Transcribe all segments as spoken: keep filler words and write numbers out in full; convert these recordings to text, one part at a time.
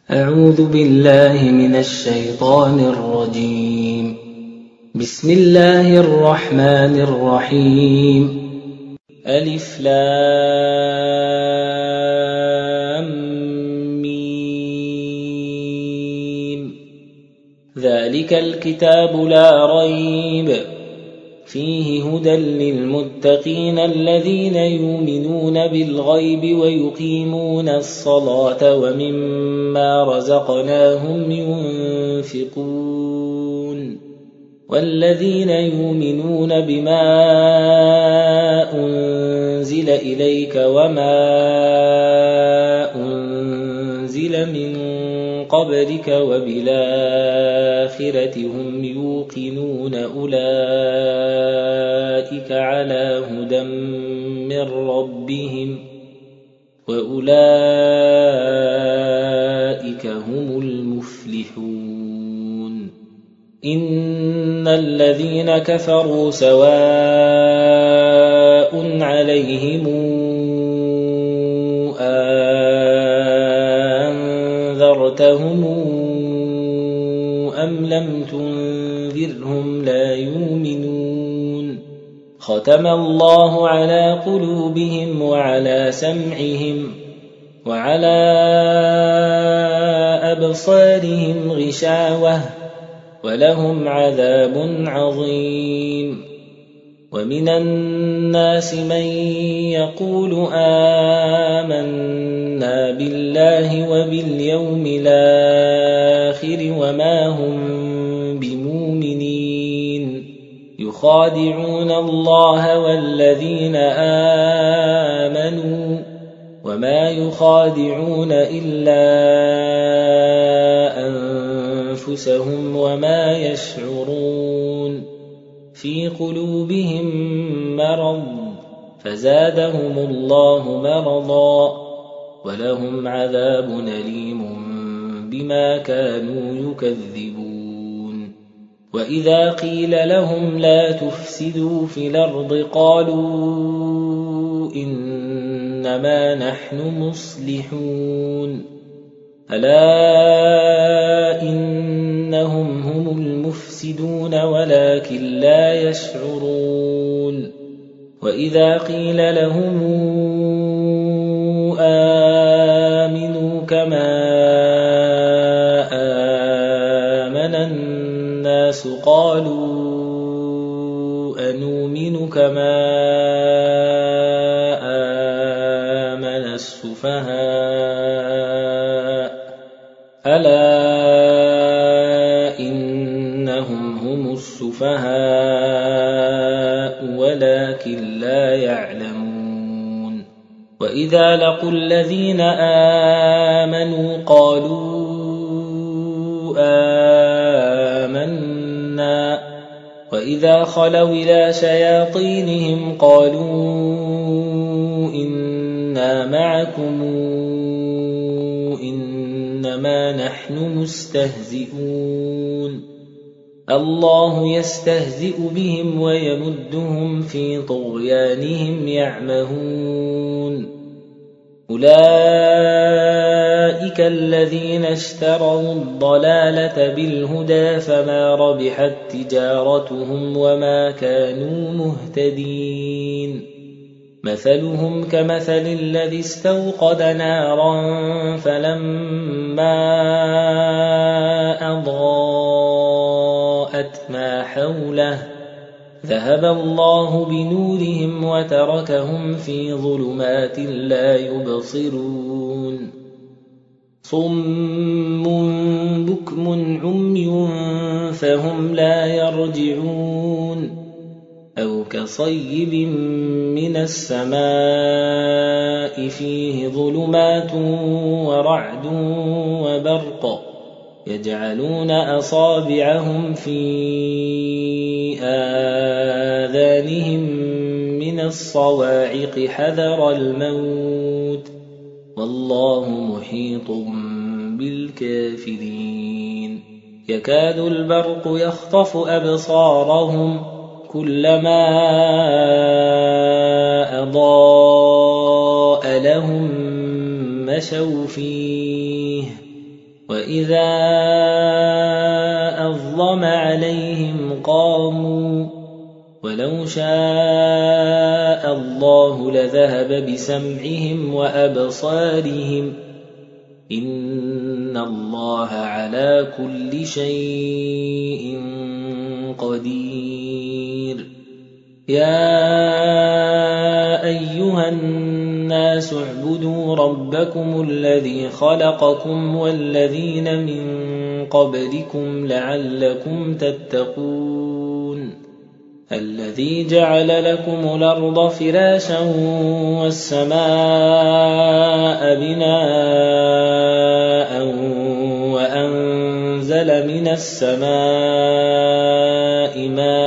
أعوذ بالله من الشيطان الرجيم. بسم الله الرحمن الرحيم. ألف لام ميم. ذلك الكتاب لا ريب فيه هدى للمتقين الذين يؤمنون بالغيب ويقيمون الصلاة ومما رزقناهم ينفقون والذين يؤمنون بما أنزل إليك وما أنزل من قبلك وبالآخرة هم يوقنون أولئك على هدى من ربهم وأولئك هم المفلحون. إن الذين كفروا سواء عليهم أنذرتهم أم لم تنذرهم لا يؤمنون. ختم الله على قلوبهم وعلى سمعهم وعلى أبصارهم غشاوة ولهم عذاب عظيم. ومن الناس من يقول آمنا بالله وباليوم الآخر وما هم بمؤمنين يخادعون الله والذين آمنوا وما يخادعون إلا أنفسهم وما يشعرون. في قلوبهم مرض فزادهم الله مرضا ولهم عذاب أليم بما كانوا يكذبون. وإذا قيل لهم لا تفسدوا في الأرض قالوا إنما نحن مصلحون ألا إنهم هم المفسدون ولكن لا يشعرون. وإذا قيل لهم آمنوا كما آمن الناس قالوا أنؤمن كما آمن السفهاء ألا إنهم هم السفهاء ولكن لا يعلمون. وإذا لقوا الذين آمنوا قالوا آمنا وإذا خلوا إلى شياطينهم قالوا إنا معكم إنما نحن مستهزئون. الله يستهزئ بهم ويمدهم في طغيانهم يعمهون. أولئك الذين اشتروا الضلالة بالهدى فما ربحت تجارتهم وما كانوا مهتدين. مثلهم كمثل الذي استوقد نارا فلما أضاءت ما حوله ذهب الله بنورهم وتركهم في ظلمات لا يبصرون. صم بكم عمي فهم لا يرجعون. أو كصيب من السماء فيه ظلمات ورعد وبرق يجعلون أصابعهم في آذانهم من الصواعق حذر الموت والله محيط بالكافرين. يكاد البرق يخطف أبصارهم كلما أضاء لهم مشوا فيه وإذا أظلم عليهم قاموا ولو شاء الله لذهب بسمعهم وأبصارهم إن الله على كل شيء قدير يا أيها الناس اعبدوا ربكم الذي خلقكم والذين من قبلكم لعلكم تتقون الذي جعل لكم الأرض فراشا والسماء بناء وأنزل من السماء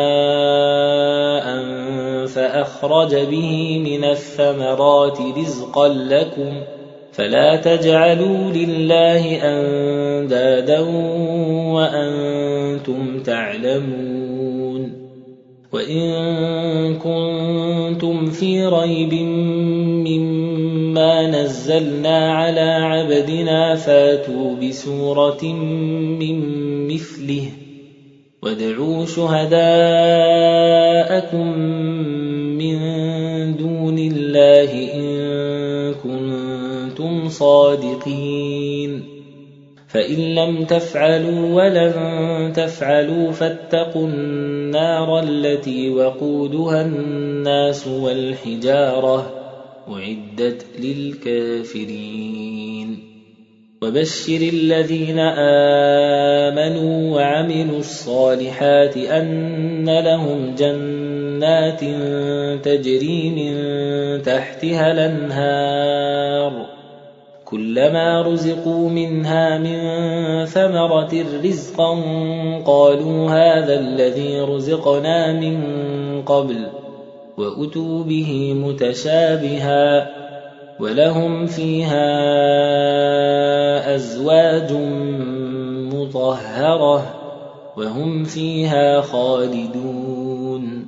ماء فأخرج به من الثمرات رزقا لكم فلا تجعلوا لله أندادا وأنتم تعلمون وإن كنتم في ريب مما نزلنا على عبدنا فاتوا بسورة من مثله وادعوا شهداءكم من دون الله إن كنتم صادقين فإن لم تفعلوا ولن تفعلوا فاتقوا النار التي وقودها الناس والحجارة أعدت للكافرين وبشر الذين آمنوا وعملوا الصالحات أن لهم جنات تجري من تحتها الأنهار كلما رزقوا منها من ثمرة رزقا قالوا هذا الذي رزقنا من قبل وأتوا به متشابها ولهم فيها أزواج مطهرة وهم فيها خالدون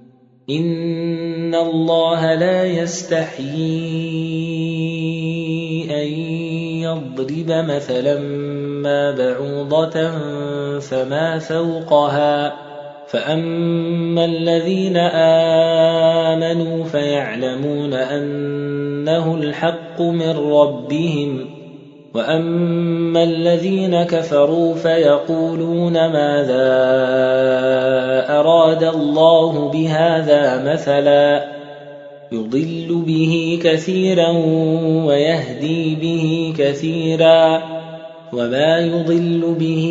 إن الله لا يستحيي أن يضرب مثلا ما بعوضة فما فوقها فأما الذين آمنوا فيعلمون أنه الحق من ربهم وأما الذين كفروا فيقولون ماذا أراد الله بهذا مثلا يضل به كثيرا ويهدي به كثيرا وما يضل به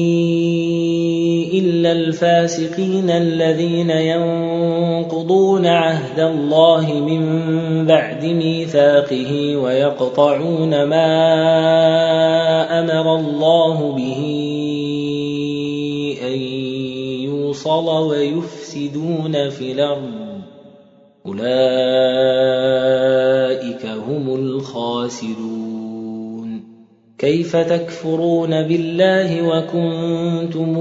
إلا الفاسقين الذين ينقضون عهد الله من بعد ميثاقه ويقطعون ما أمر الله به أن يوصل ويفسدون في الأرض أولئك هم الخاسرون كيف تكفرون بالله وكنتم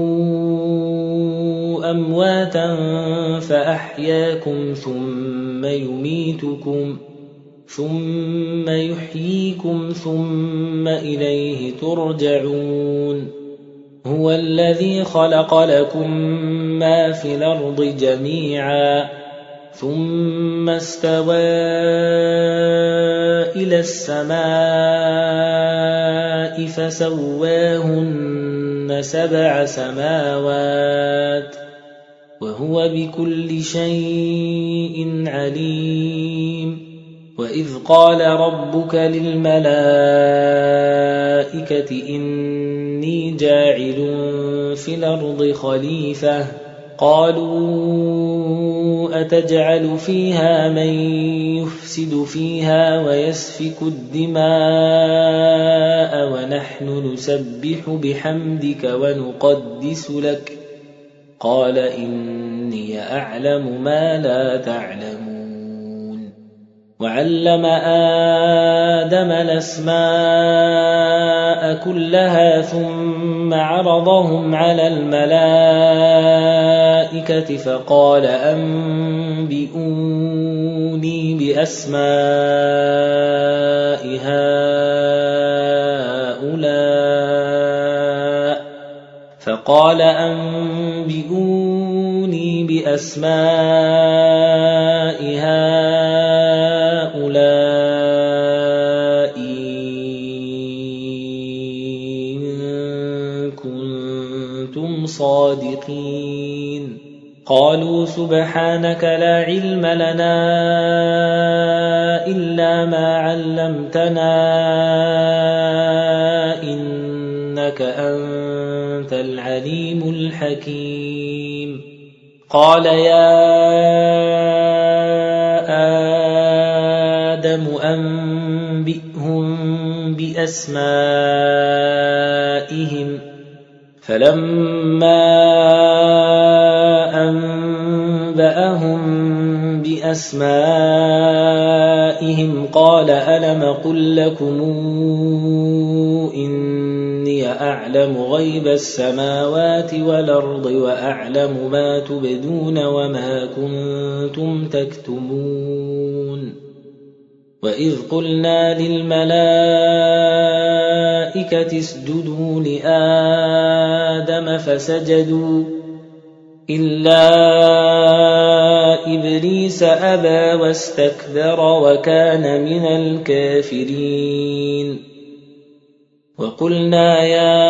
أمواتا فأحياكم ثم يميتكم ثم يحييكم ثم إليه ترجعون هو الذي خلق لكم ما في الأرض جميعا ثم استوى إلى السماء فسواهن سبع سماوات وهو بكل شيء عليم وإذ قال ربك للملائكة إني جاعل في الأرض خليفة قالوا أتجعل فيها من يفسد فيها ويسفك الدماء ونحن نسبح بحمدك ونقدس لك قال إني أعلم ما لا تعلمون وعلم آدم الأسماء كلها ثم عرضهم على الملائكة فقال أنبئوني بأسماء هؤلاء فقال أنبئوني بأسماء هؤلاء إن كنتم صادقين قالوا سبحانك لا علم لنا إلا ما علمتنا إنك أنت العليم الحكيم قال يا آدم أنبئهم بأسمائهم فلما أنبأهم بأسمائهم قال ألم قل لكم إني أعلم غيب السماوات والأرض وأعلم ما تبدون وما كنتم تكتمون وإذ قلنا للملائكة اسجدوا لآدم فسجدوا إلا إبليس أبى واستكبر وكان من الكافرين وقلنا يا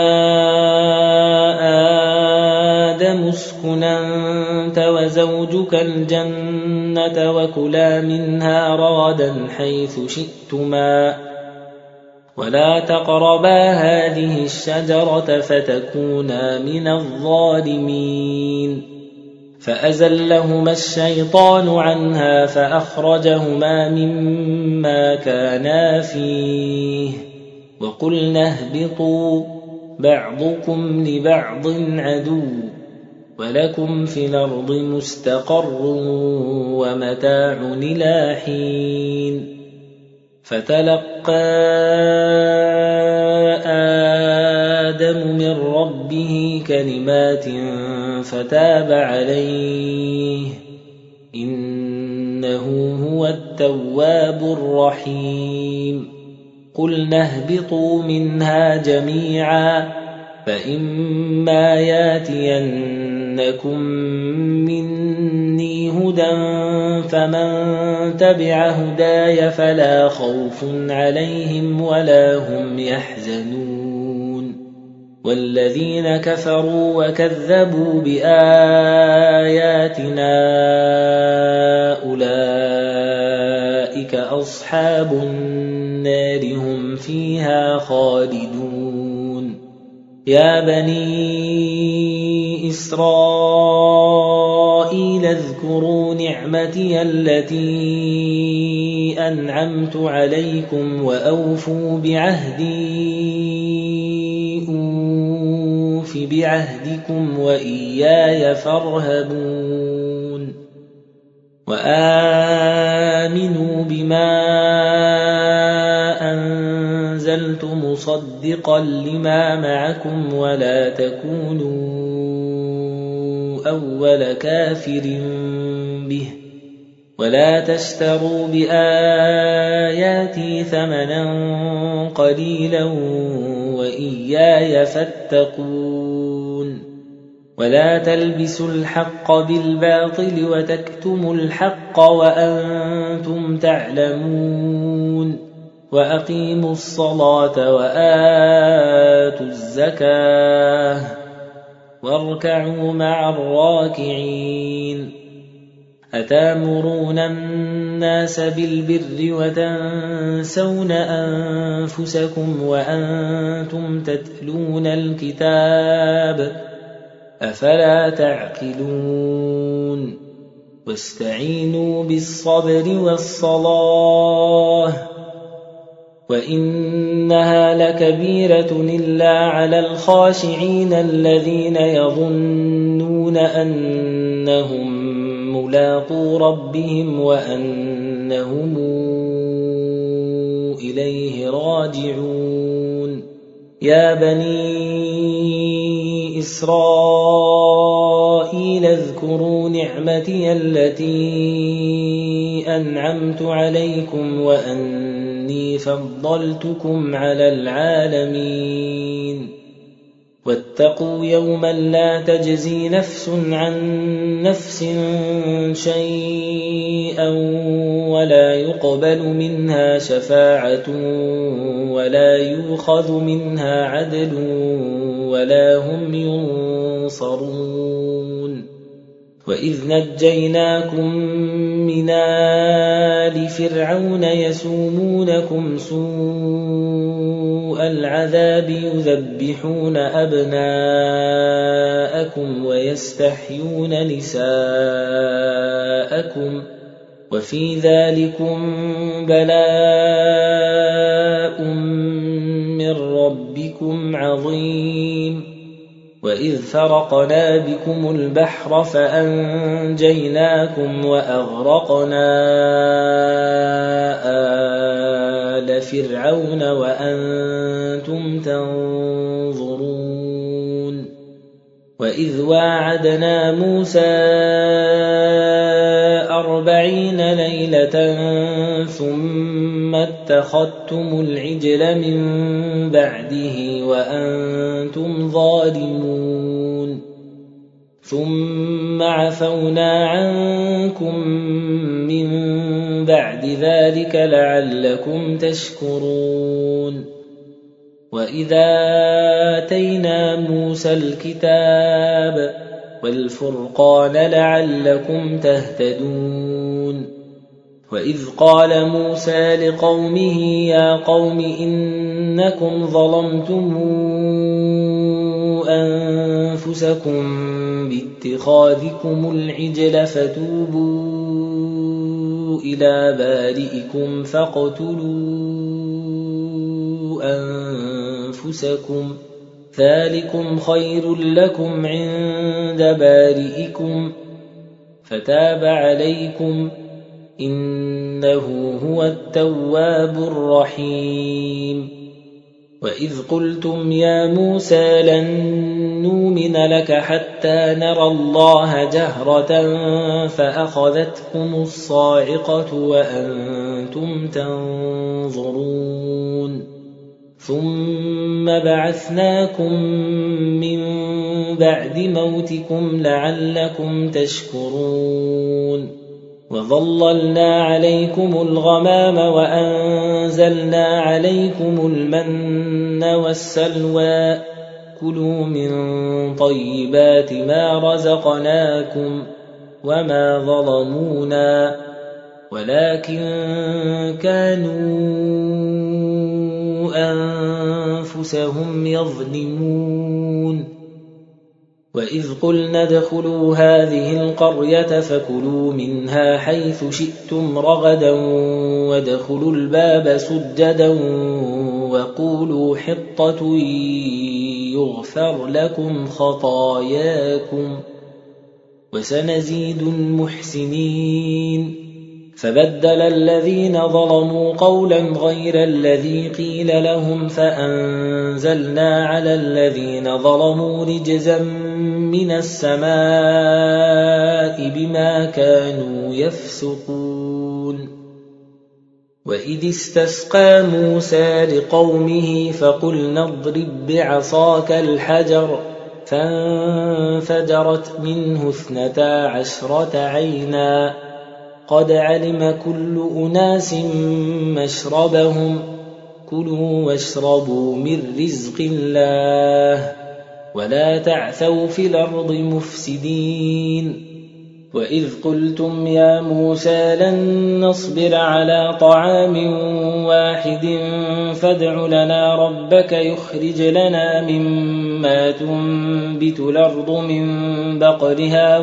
آدم اسكن أنت وزوجك الجنة وكلا منها رغدا حيث شئتما ولا تقربا هذه الشجرة فتكونا من الظالمين فأزلهما الشيطان عنها فأخرجهما مما كانا فيه وقلنا اهبطوا بعضكم لبعض عدو ولكم في الأرض مستقر ومتاع إلى حين فتلقى آدم من ربه كلمات فتاب عليه إنه هو التواب الرحيم قلنا اهبطوا منها جميعا فإما ياتينكم مني هدى فمن تبع هداي فلا خوف عليهم ولا هم يحزنون والذين كفروا وكذبوا بآياتنا أولئك أصحاب النار هم فيها خالدون يا بني إسرائيل اذكروا نعمتي التي أنعمت عليكم وأوفوا بعهدي أوف بعهدكم وإياي فارهبون وآمنوا بما أنزلت مصدقا لما معكم ولا تكونوا أول كافر به ولا تشتروا بآياتي ثمنا قليلا وإياي فاتقون ولا تلبسوا الحق بالباطل وتكتموا الحق وأنتم تعلمون وأقيموا الصلاة وآتوا الزكاة واركعوا مع الراكعين أتامرون الناس بالبر وتنسون أنفسكم وأنتم تتلون الكتاب أفلا تعقلون واستعينوا بالصبر والصلاة وإنها لكبيرة إلا على الخاشعين الذين يظنون أنهم ملاقو ربهم وأنهم إليه راجعون يا بني إسرائيل اذكروا نعمتي التي أنعمت عليكم وأني فضلتكم على العالمين واتقوا يوما لا تجزي نفس عن نفس شيئا ولا يقبل منها شفاعة ولا يؤخذ منها عدل ولا هم ينصرون وإذ نجيناكم من آل فرعون يسومونكم سوء العذاب يذبحون أبناءكم ويستحيون نساءكم وفي ذلكم بلاء من ربكم عظيم وإذ فرقنا بكم البحر فأنجيناكم وأغرقنا آل فرعون وأنتم تنظرون وإذ واعدنا موسى أربعين ليلة ثم اتخذتم العجل من بعده وأنتم ظالمون ثم عفونا عنكم من بعد ذلك لعلكم تشكرون وإذا آتينا موسى الكتاب والفرقان لعلكم تهتدون وإذ قال موسى لقومه يا قوم إنكم ظلمتم أنفسكم باتخاذكم العجل فتوبوا إلى بارئكم فاقتلوا أنفسكم ذلكم خير لكم عند بارئكم فتاب عليكم إنه هو التواب الرحيم وإذ قلتم يا موسى لن نؤمن لك حتى نرى الله جهرة فأخذتكم الصاعقة وأنتم تنظرون ثم بعثناكم من بعد موتكم لعلكم تشكرون وظللنا عليكم الغمام وأنزلنا عليكم المن والسلوى كلوا من طيبات ما رزقناكم وما ظلمونا ولكن كانوا أنفسهم يظلمون وإذ قلنا ادخلوا هذه القرية فكلوا منها حيث شئتم رغدا وادخلوا الباب سجدا وقولوا حطة يغفر لكم خطاياكم وسنزيد المحسنين فبدل الذين ظلموا قولا غير الذي قيل لهم فأنزلنا على الذين ظلموا رجزا من السماء بما كانوا يفسقون وإذ استسقى موسى لقومه فقلنا اضرب بعصاك الحجر فانفجرت منه اثنتا عشرة عينا قد علم كل أناس مشربهم كلوا واشربوا من رزق الله ولا تعثوا في الأرض مفسدين وإذ قلتم يا موسى لن نصبر على طعام واحد فادع لنا ربك يخرج لنا مما تنبت الأرض من بقرها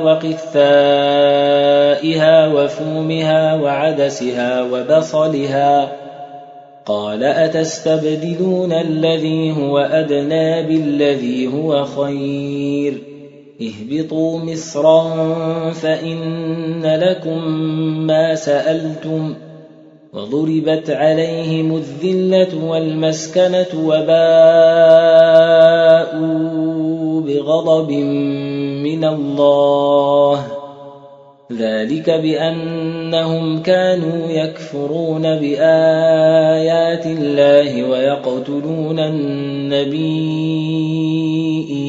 وقثائها وفومها وعدسها وبصلها قال أتستبدلون الذي هو أدنى بالذي هو خير اهبطوا مصرا فإن لكم ما سألتم وضربت عليهم الذلة والمسكنة وباءوا بغضب من الله ذلك بأنهم كانوا يكفرون بآيات الله ويقتلون النبيين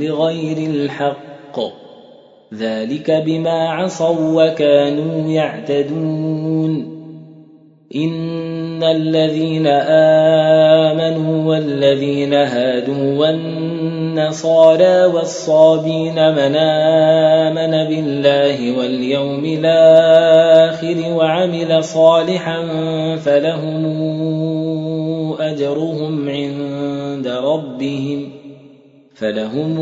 بغير الحق ذلك بما عصوا وكانوا يعتدون إن الذين آمنوا والذين هادوا والنصارى والصابين من آمن بالله واليوم الآخر وعمل صالحا فلهم أجرهم عند ربهم فلهم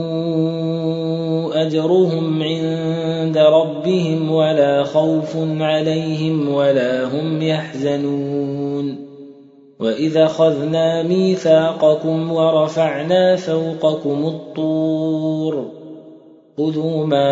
أجرهم عند ربهم ولا خوف عليهم ولا هم يحزنون وإذا أخذنا ميثاقكم ورفعنا فوقكم الطور خذوا ما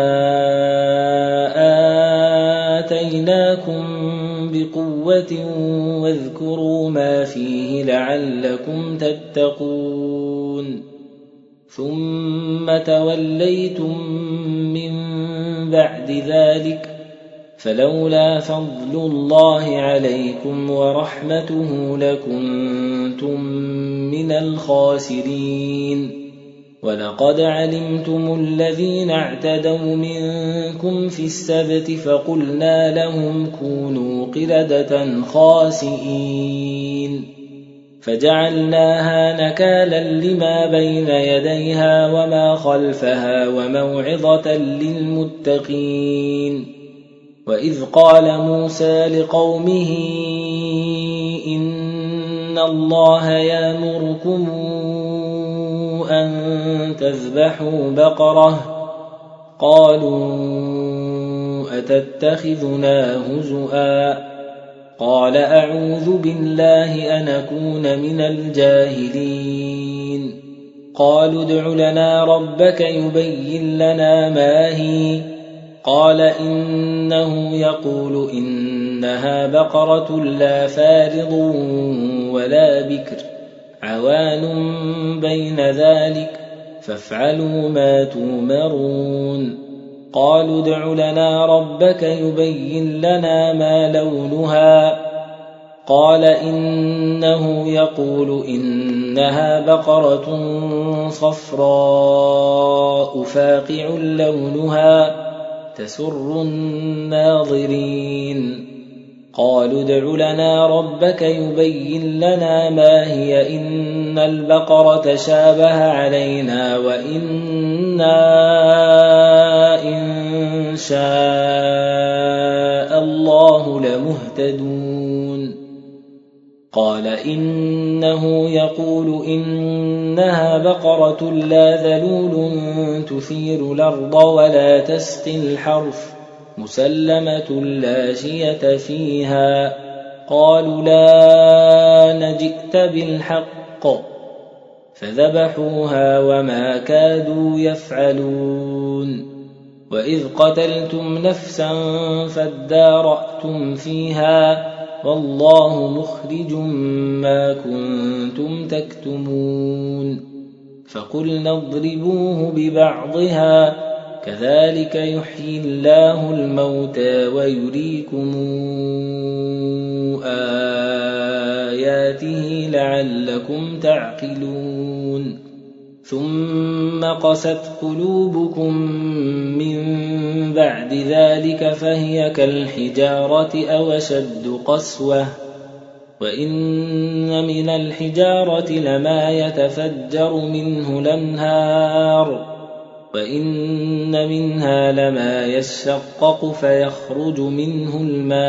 آتيناكم بقوة واذكروا ما فيه لعلكم تتقون ثم توليتم من بعد ذلك فلولا فضل الله عليكم ورحمته لكنتم من الخاسرين ولقد علمتم الذين اعتدوا منكم في السبت فقلنا لهم كونوا قردة خاسئين فجعلناها نكالا لما بين يديها وما خلفها وموعظة للمتقين وإذ قال موسى لقومه إن الله يأمركم أن تذبحوا بقرة قالوا أتتخذنا هزؤا قال أعوذ بالله أن أكون من الجاهلين قالوا ادع لنا ربك يبين لنا ما هي قال إنه يقول إنها بقرة لا فارض ولا بكر عوان بين ذلك فافعلوا ما تؤمرون قالوا ادع لنا ربك يبين لنا ما لونها قال إنه يقول إنها بقرة صفراء فاقع لونها تسر الناظرين قالوا ادع لنا ربك يبين لنا ما هي إن البقرة شابه علينا وإنا إن شاء الله لمهتدون قال إنه يقول إنها بقرة لا ذلول تثير الأرض ولا تسقي الحرث مسلمة لا شية فيها قالوا لا نجئت بالحق فذبحوها وما كادوا يفعلون وإذ قتلتم نفسا فادارأتم فيها والله مخرج ما كنتم تكتمون فقلنا اضربوه ببعضها كذلك يحيي الله الموتى ويريكم آياته لعلكم تعقلون ثم قست قلوبكم من بعد ذلك فهي كالحجارة أو أشد قسوة وإن من الحجارة لما يتفجر منه الأنهار وإن منها لما يشقق فيخرج منه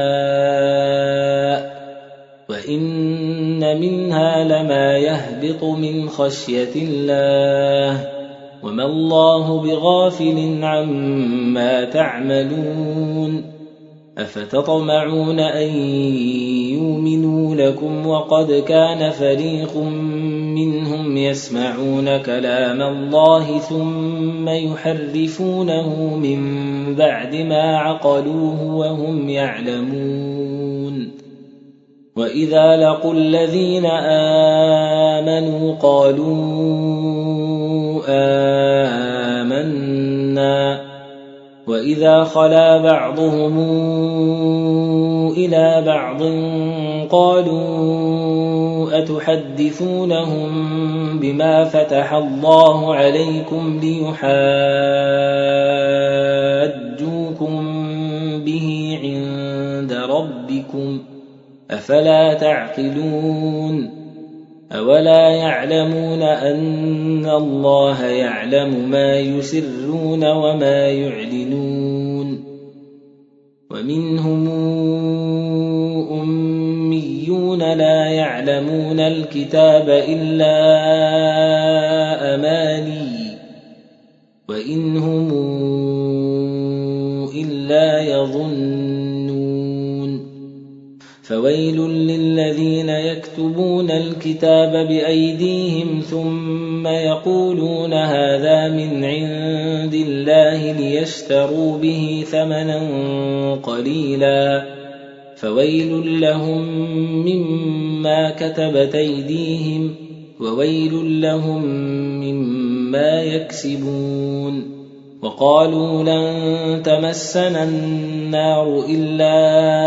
الماء وإن منها لما يهبط من خشية الله وما الله بغافل عما تعملون أفتطمعون أن يؤمنوا لكم وقد كان فريق منهم يسمعون كلام الله ثم يحرفونه من بعد ما عقلوه وهم يعلمون وإذا لقوا الذين آمنوا قالوا آمنا وإذا خلا بعضهم إلى بعض قالوا أتحدثونهم بما فتح الله عليكم ليحاجوكم به عند ربكم أفلا تعقلون أولا يعلمون أن الله يعلم ما يسرون وما يعلنون ومنهم أميون لا يعلمون الكتاب إلا أماني وإن هم إلا يظنون فويل للذين يكتبون الكتاب بأيديهم ثم يقولون هذا من عند الله ليشتروا به ثمنا قليلا فويل لهم مما كتبت أيديهم وويل لهم مما يكسبون وقالوا لن تمسنا النار إلا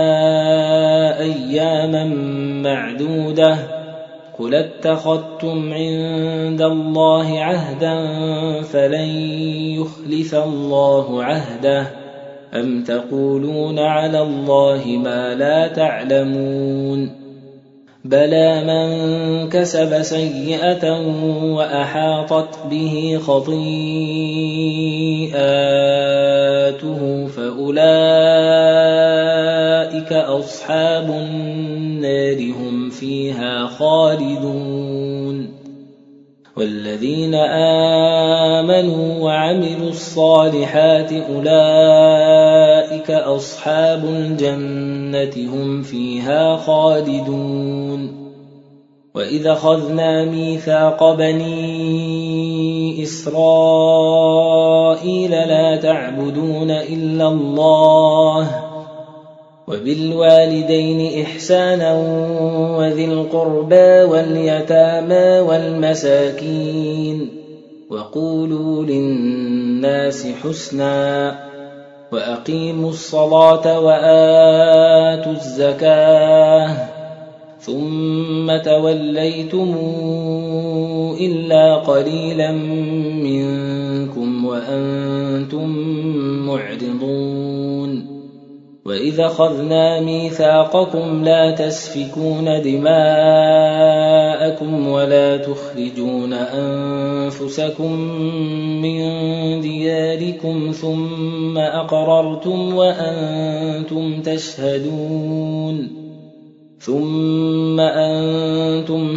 أياما معدودة قل اتخذتم عند الله عهدا فلن يخلف الله عهده أم تقولون على الله ما لا تعلمون بلى من كسب سيئة وأحاطت به خطيئاته فأولئك أصحاب النار هم فيها خالدون والذين آمنوا وعملوا الصالحات أولئك أصحاب الجنة هم فيها خالدون وإذا أخذنا ميثاق بني إسرائيل لا تعبدون إلا الله وبالوالدين إحسانا وذي القربى واليتامى والمساكين وقولوا للناس حسنا وأقيموا الصلاة وآتوا الزكاة ثم توليتم إلا قليلا منكم وأنتم معرضون وإذا أخذنا ميثاقكم لا تسفكون دماءكم ولا تخرجون أنفسكم من دياركم ثم أقررتم وأنتم تشهدون ثم أنتم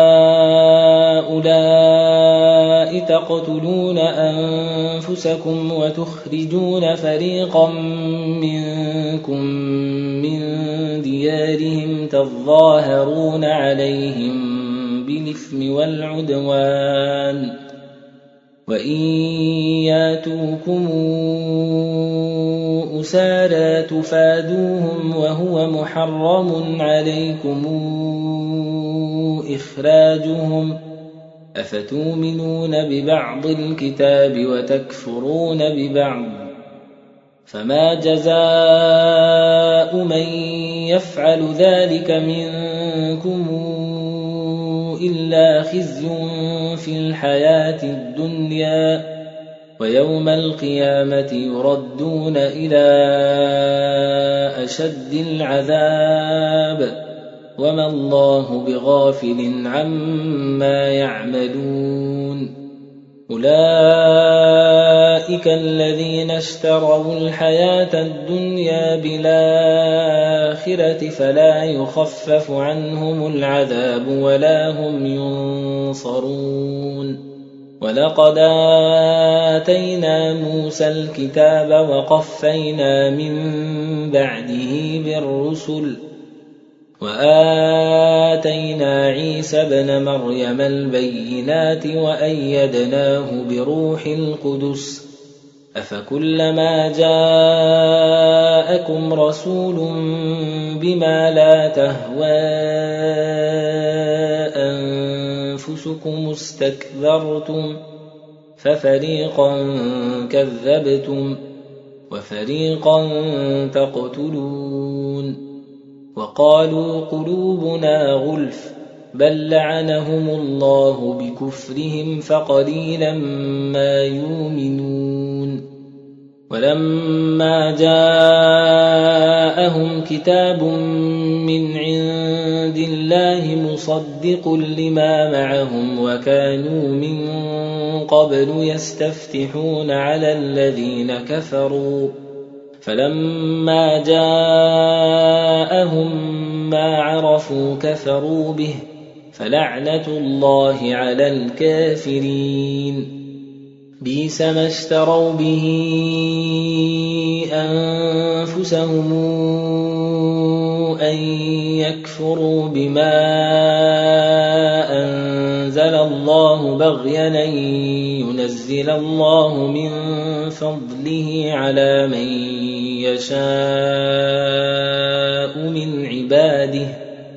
هؤلاء تقتلون أنفسكم وتخرجون فريقا منكم من ديارهم تظاهرون عليهم بالإثم والعدوان وإن ياتوكم أسارى تفادوهم وهو محرم عليكم إخراجهم أفتؤمنون ببعض الكتاب وتكفرون ببعض فما جزاء من يفعل ذلك منكم إلا خزي في الحياة الدنيا ويوم القيامة يردون إلى أشد العذاب وما الله بغافل عما يعملون أولئك الذين اشتروا الحياة الدنيا بالآخرة فلا يخفف عنهم العذاب ولا هم ينصرون ولقد آتينا موسى الكتاب وقفينا من بعده بالرسل وآتينا عيسى ابن مريم البينات وأيدناه بروح القدس أفكلما جاءكم رسول بما لا تهوى أنفسكم استكبرتم ففريقا كذبتم وفريقا تقتلون وقالوا قلوبنا غلف بل لعنهم الله بكفرهم فقليلا ما يؤمنون ولما جاءهم كتاب من عند الله مصدق لما معهم وكانوا من قبل يستفتحون على الذين كفروا فلما جاءهم ما عرفوا كفروا به فلعنة الله على الكافرين بئس ما اشتروا به أنفسهم أن يكفروا بما أنزل الله بغيا أن ينزل الله من فضله على من يشاء من عباده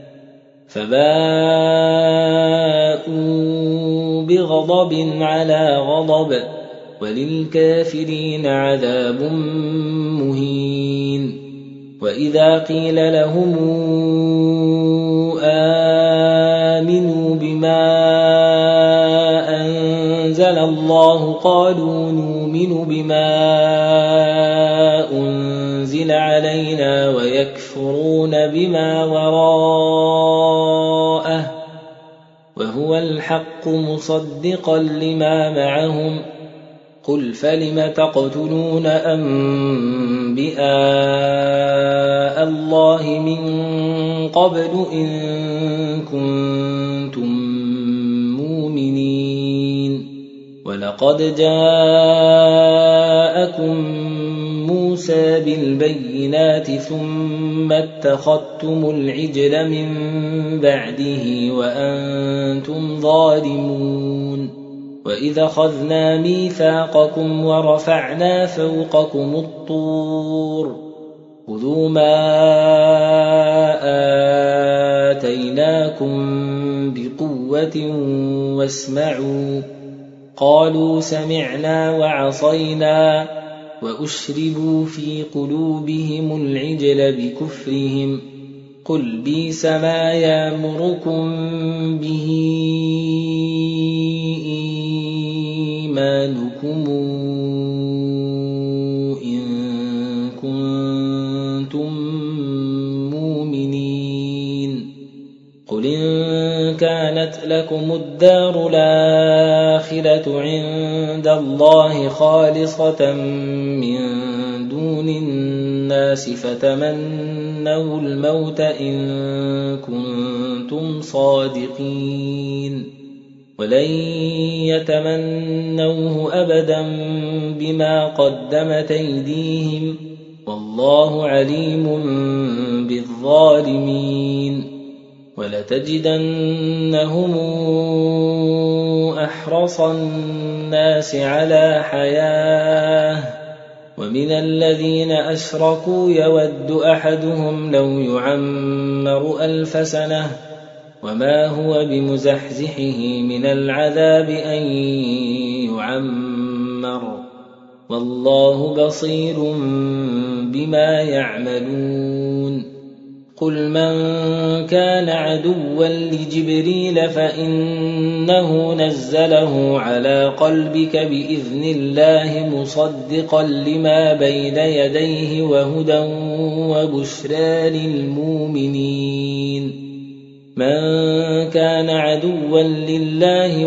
فباءوا بغضب على غضب وللكافرين عذاب مهين وإذا قيل لهم آمنوا بما أنزل الله قالوا نؤمن بما أنزل علينا ويكفرون بما وراءه وهو الحق مصدقا لما معهم قل فلم تقتلون أنبياء الله من قبل إن كنتم مؤمنين ولقد جاءكم موسى بالبينات ثم اتخذتم العجل من بعده وأنتم ظالمون وإذا أخذنا ميثاقكم ورفعنا فوقكم الطور خذوا ما آتيناكم بقوة واسمعوا قالوا سمعنا وعصينا وأشربوا في قلوبهم العجل بكفرهم قل بئس ما يأمركم به إيمانكم إن كنتم مؤمنين قل إن كانت لكم الدار الآخرة عند الله خالصة من دون الناس فتمنوا الموت إن كنتم صادقين ولن يتمنوه أبدا بما قدمت أيديهم والله عليم بالظالمين ولتجدنهم أحرص الناس على حياة ومن الذين أشركوا يود أحدهم لو يعمر ألف سنة وما هو بمزحزحه من العذاب أن يعمر والله بصير بما يعملون قل من كان عدوا لجبريل فإنه نزله على قلبك بإذن الله مصدقا لما بين يديه وهدى وبشرى للمؤمنين من كان عدوا لله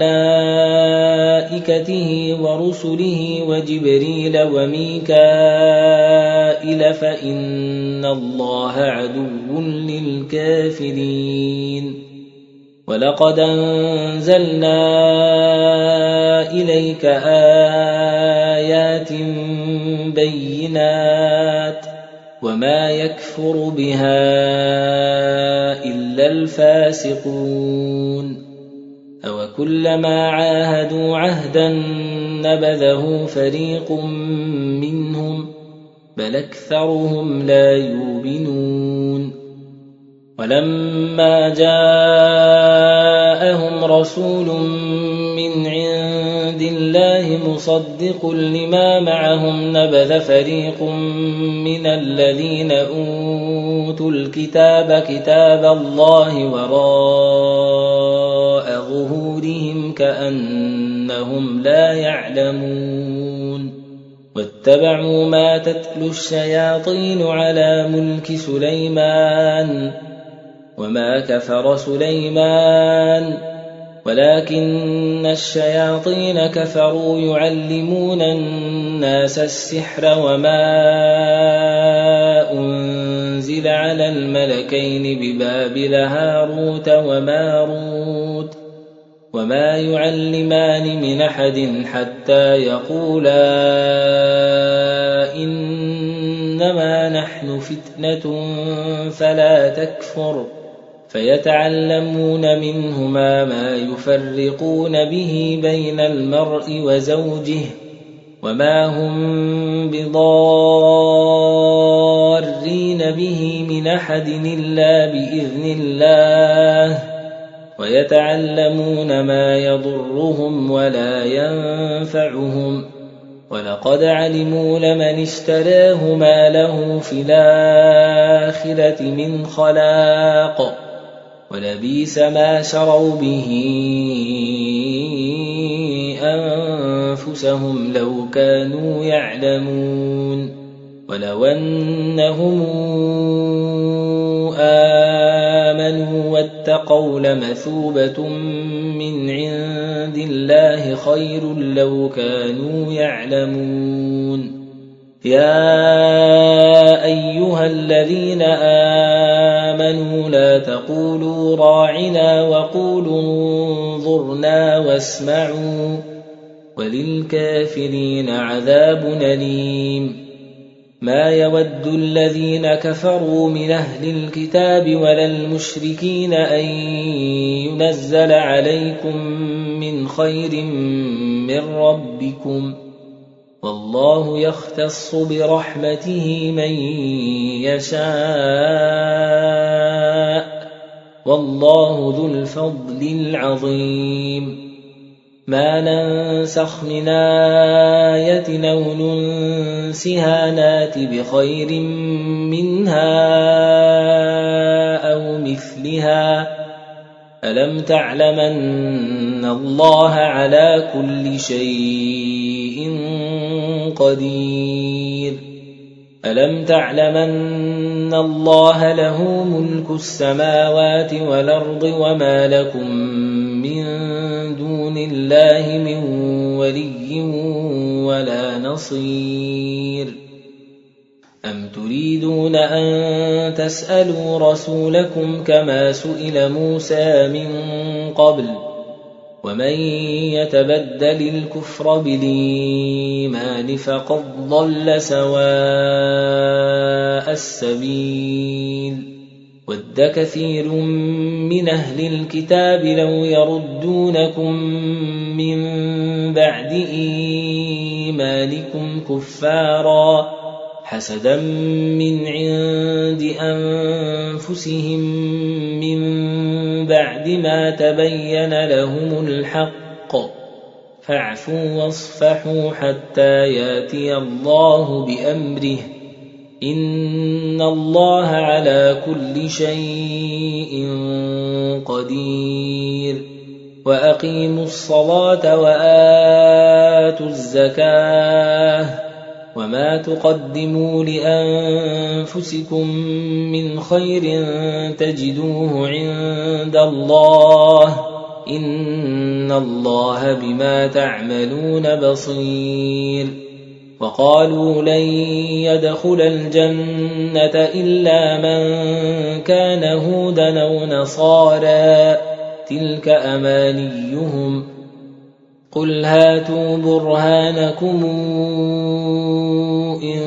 وملائكته ورسله وجبريل وميكائيل فإن الله عدو للكافرين ولقد أنزلنا إليك آيات بينات وما يكفر بها إلا الفاسقون أو كلما عاهدوا عهدا نبذه فريق منهم بل أكثرهم لا يؤمنون ولما جاءهم رسول من عند الله مصدق لما معهم نبذ فريق من الذين أوتوا أوتوا الكتاب كتاب الله وراء ظهورهم كأنهم لا يعلمون واتبعوا ما تتلو الشياطين على ملك سليمان وما كفر سليمان ولكن الشياطين كفروا يعلمون الناس السحر وما أنزل على الملكين ببابل هاروت وماروت وما يعلمان من أحد حتى يقولا إنما نحن فتنة فلا تكفر فيتعلمون منهما ما يفرقون به بين المرء وزوجه وما هم بضارين به من أحد إلا بإذن الله ويتعلمون ما يضرهم ولا ينفعهم ولقد علموا لمن اشتراه ما له في الآخرة من خلاق ولبئس ما شروا به أنفسهم لو كانوا يعلمون ولو أنهم آمنوا واتقوا لمثوبة من عند الله خير لو كانوا يعلمون يا أيها الذين آمنوا لا تقولوا راعنا وقولوا انظرنا واسمعوا وللكافرين عذاب أليم ما يود الذين كفروا من أهل الكتاب ولا المشركين أن ينزل عليكم من خير من ربكم والله يختص برحمته من يشاء والله ذو الفضل العظيم ما ننسخ من آية أو ننسها نات بخير منها أو مثلها ألم تعلم أن الله على كل شيء قدير ألم تعلم أن الله له ملك السماوات والأرض وما لكم من دون الله من ولي ولا نصير أم تريدون أن تسألوا رسولكم كما سئل موسى من قبل ومن يتبدل الكفر بالإيمان فقد ضل سواء السبيل ود كثير من أهل الكتاب لو يردونكم من بعد إيمانكم كفارا حسدا من عند أنفسهم من بعد ما تبين لهم الحق فاعفوا واصفحوا حتى ياتي الله بأمره إن الله على كل شيء قدير وأقيموا الصلاة وآتوا الزكاة وما تقدموا لأنفسكم من خير تجدوه عند الله إن الله بما تعملون بصير وقالوا لن يدخل الجنة إلا من كان هودا أو نصارى تلك أمانيهم قل هاتوا برهانكم إن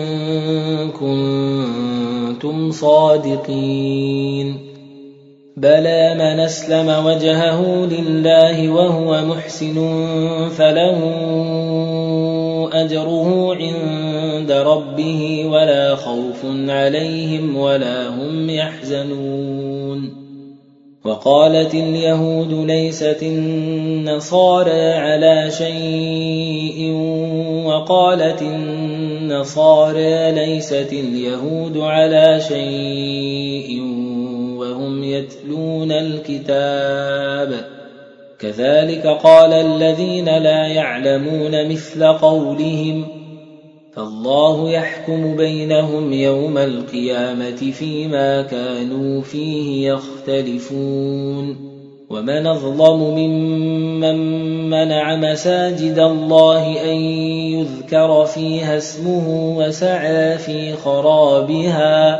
كنتم صادقين بلى من أسلم وجهه لله وهو محسن فله أجره عند ربه ولا خوف عليهم ولا هم يحزنون وقالت اليهود ليست النصارى على شيء وقالت النصارى ليست اليهود على شيء وهم يتلون الكتاب كذلك قال الذين لا يعلمون مثل قولهم فالله يحكم بينهم يوم القيامة فيما كانوا فيه يختلفون ومن أظلم ممن منع مساجد الله أن يذكر فيها اسمه وسعى في خرابها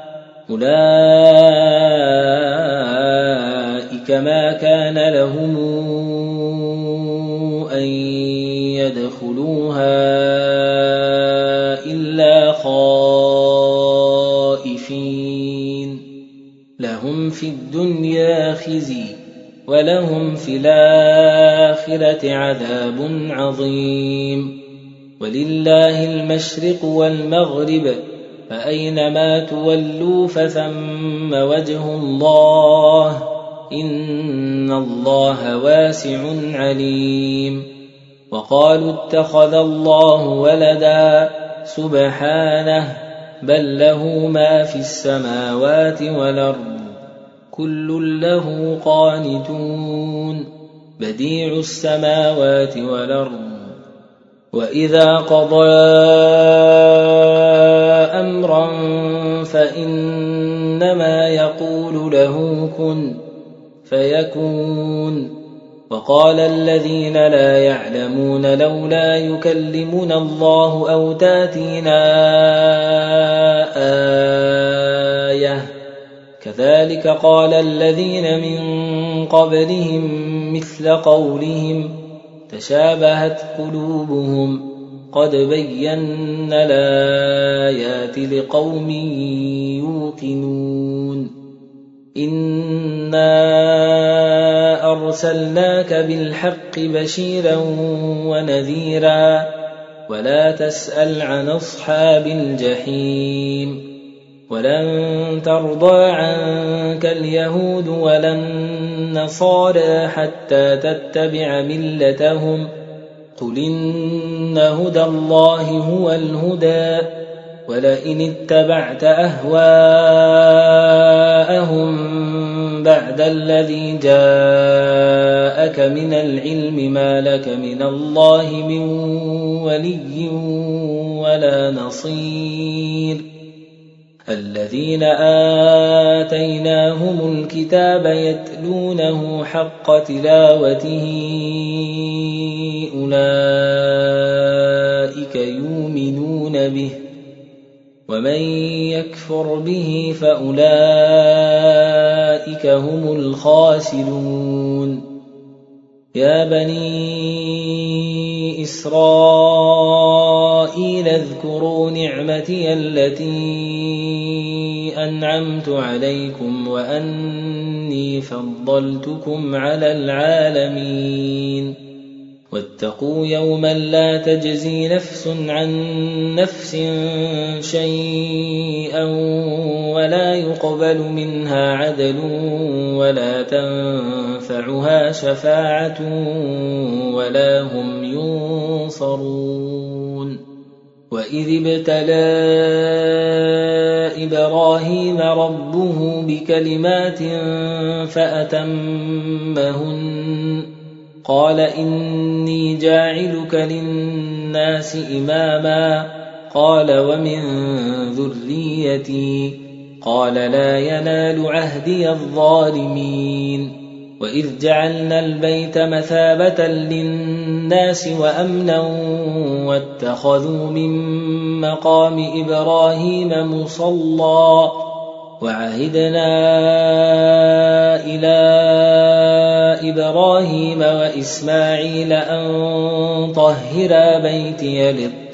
أولئك ما كان لهم أن يدخلوها إلا خائفين لهم في الدنيا خزي ولهم في الآخرة عذاب عظيم ولله المشرق والمغرب فأينما تولوا فثم وجه الله إن الله واسع عليم وقالوا اتخذ الله ولدا سبحانه بل له ما في السماوات والأرض كل له قانتون بديع السماوات والأرض وإذا قضى أمرا فإنما يقول له كن فيكون وقال الذين لا يعلمون لولا يكلمنا الله أو تاتينا آية كذلك قال الذين من قبلهم مثل قولهم تشابهت قلوبهم قد بينا الآيات لقوم يوقنون إنا أرسلناك بالحق بشيرا ونذيرا ولا تسأل عن أصحاب الجحيم ولن ترضى عنك اليهود ولا النصارى حتى تتبع ملتهم قل إن هدى الله هو الهدى ولئن اتبعت أهواءهم بعد الذي جاءك من العلم ما لك من الله من ولي ولا نصير الذين آتيناهم الكتاب يتلونه حق تلاوته أولئك يؤمنون به ومن يكفر به فأولئك هم الخاسرون يا بني إسرائيل اذكروا نعمتي التي أنعمت عليكم وأني فضلتكم على العالمين واتقوا يوما لا تجزي نفس عن نفس شيئا ولا يقبل منها عدل ولا تنفعها شفاعة ولا هم ينصرون وإذ ابتلى إبراهيم ربه بكلمات فأتمهن قال إني جاعلك للناس إماما قال ومن ذريتي قال لا ينال عهدي الظالمين وإذ جعلنا البيت مثابة للناس وأمنا واتخذوا من مقام إبراهيم مصلى وعهدنا إلى إبراهيم وإسماعيل أن طهرا بيتي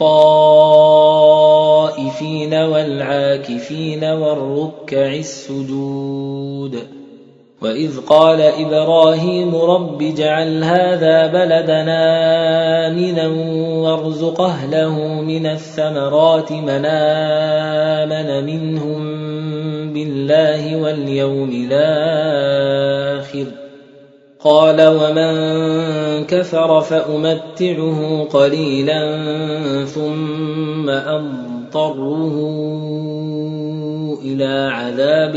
للطائفين والعاكفين والركع السجود وإذ قال إبراهيم رب اجعل هذا بلدنا آمنا وارزق أهله من الثمرات من آمن منهم بالله واليوم الآخر. قال ومن كفر فأمتعه قليلا ثم أضطره إلى عذاب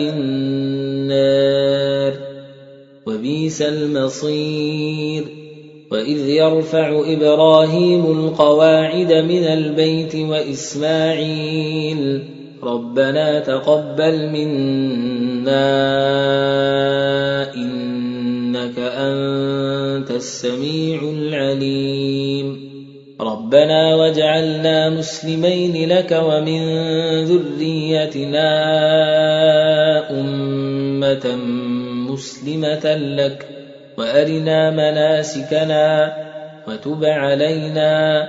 النار وبئس المصير. وإذ يرفع إبراهيم القواعد من البيت وإسماعيل ربنا تقبل منا إنك أنت السميع العليم. ربنا واجعلنا مسلمين لك ومن ذريتنا أمة مسلمة لك وأرنا مناسكنا وتب علينا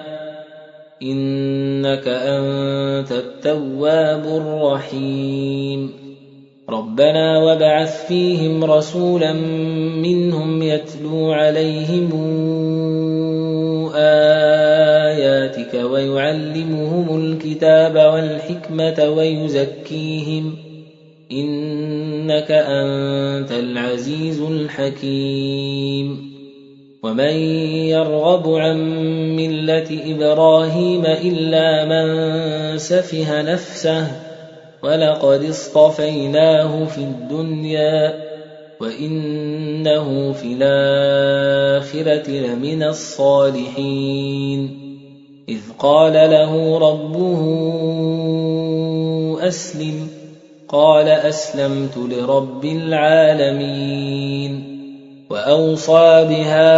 إنك أنت التواب الرحيم. ربنا وابعث فيهم رسولا منهم يتلو عليهم آياتك ويعلمهم الكتاب والحكمة ويزكيهم إنك أنت العزيز الحكيم. ومن يرغب عن ملة إبراهيم إلا من سفه نفسه ولقد اصطفيناه في الدنيا وإنه في الآخرة لمن الصالحين. إذ قال له ربه أسلم قال أسلمت لرب العالمين. وأوصى بها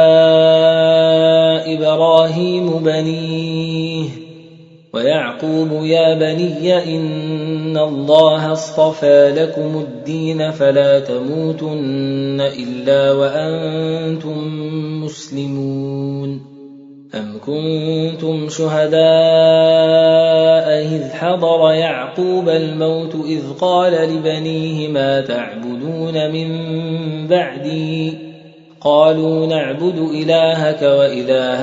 إبراهيم بنيه ويعقوب يا بني إن الله اصطفى لكم الدين فلا تموتن إلا وأنتم مسلمون. أم كنتم شهداء إذ حضر يعقوب الموت إذ قال لبنيه ما تعبدون من بعدي قالوا نعبد إلهك وإله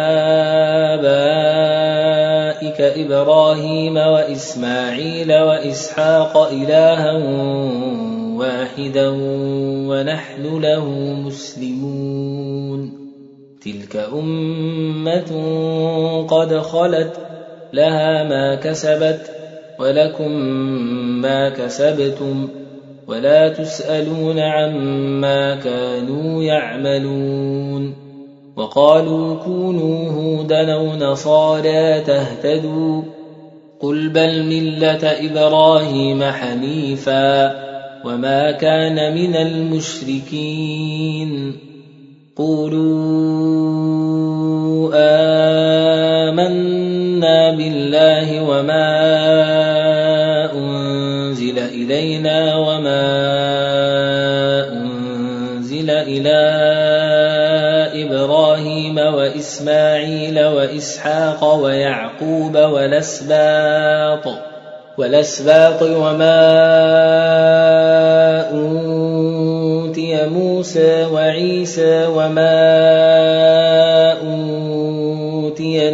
آبائك إبراهيم وإسماعيل وإسحاق إلها واحدا ونحن له مسلمون. تلك أمة قد خلت لها ما كسبت ولكم ما كسبتم ولا تسألون عما كانوا يعملون. وقالوا كونوا هودا أو نصارى تهتدوا قل بل ملة إبراهيم حنيفا وما كان من المشركين. قولوا آمنا بالله وما أنزل إلينا وما أنزل إلى إبراهيم وإسماعيل وإسحاق ويعقوب والأسباط والأسباط وما أوتي موسى وعيسى وما أوتي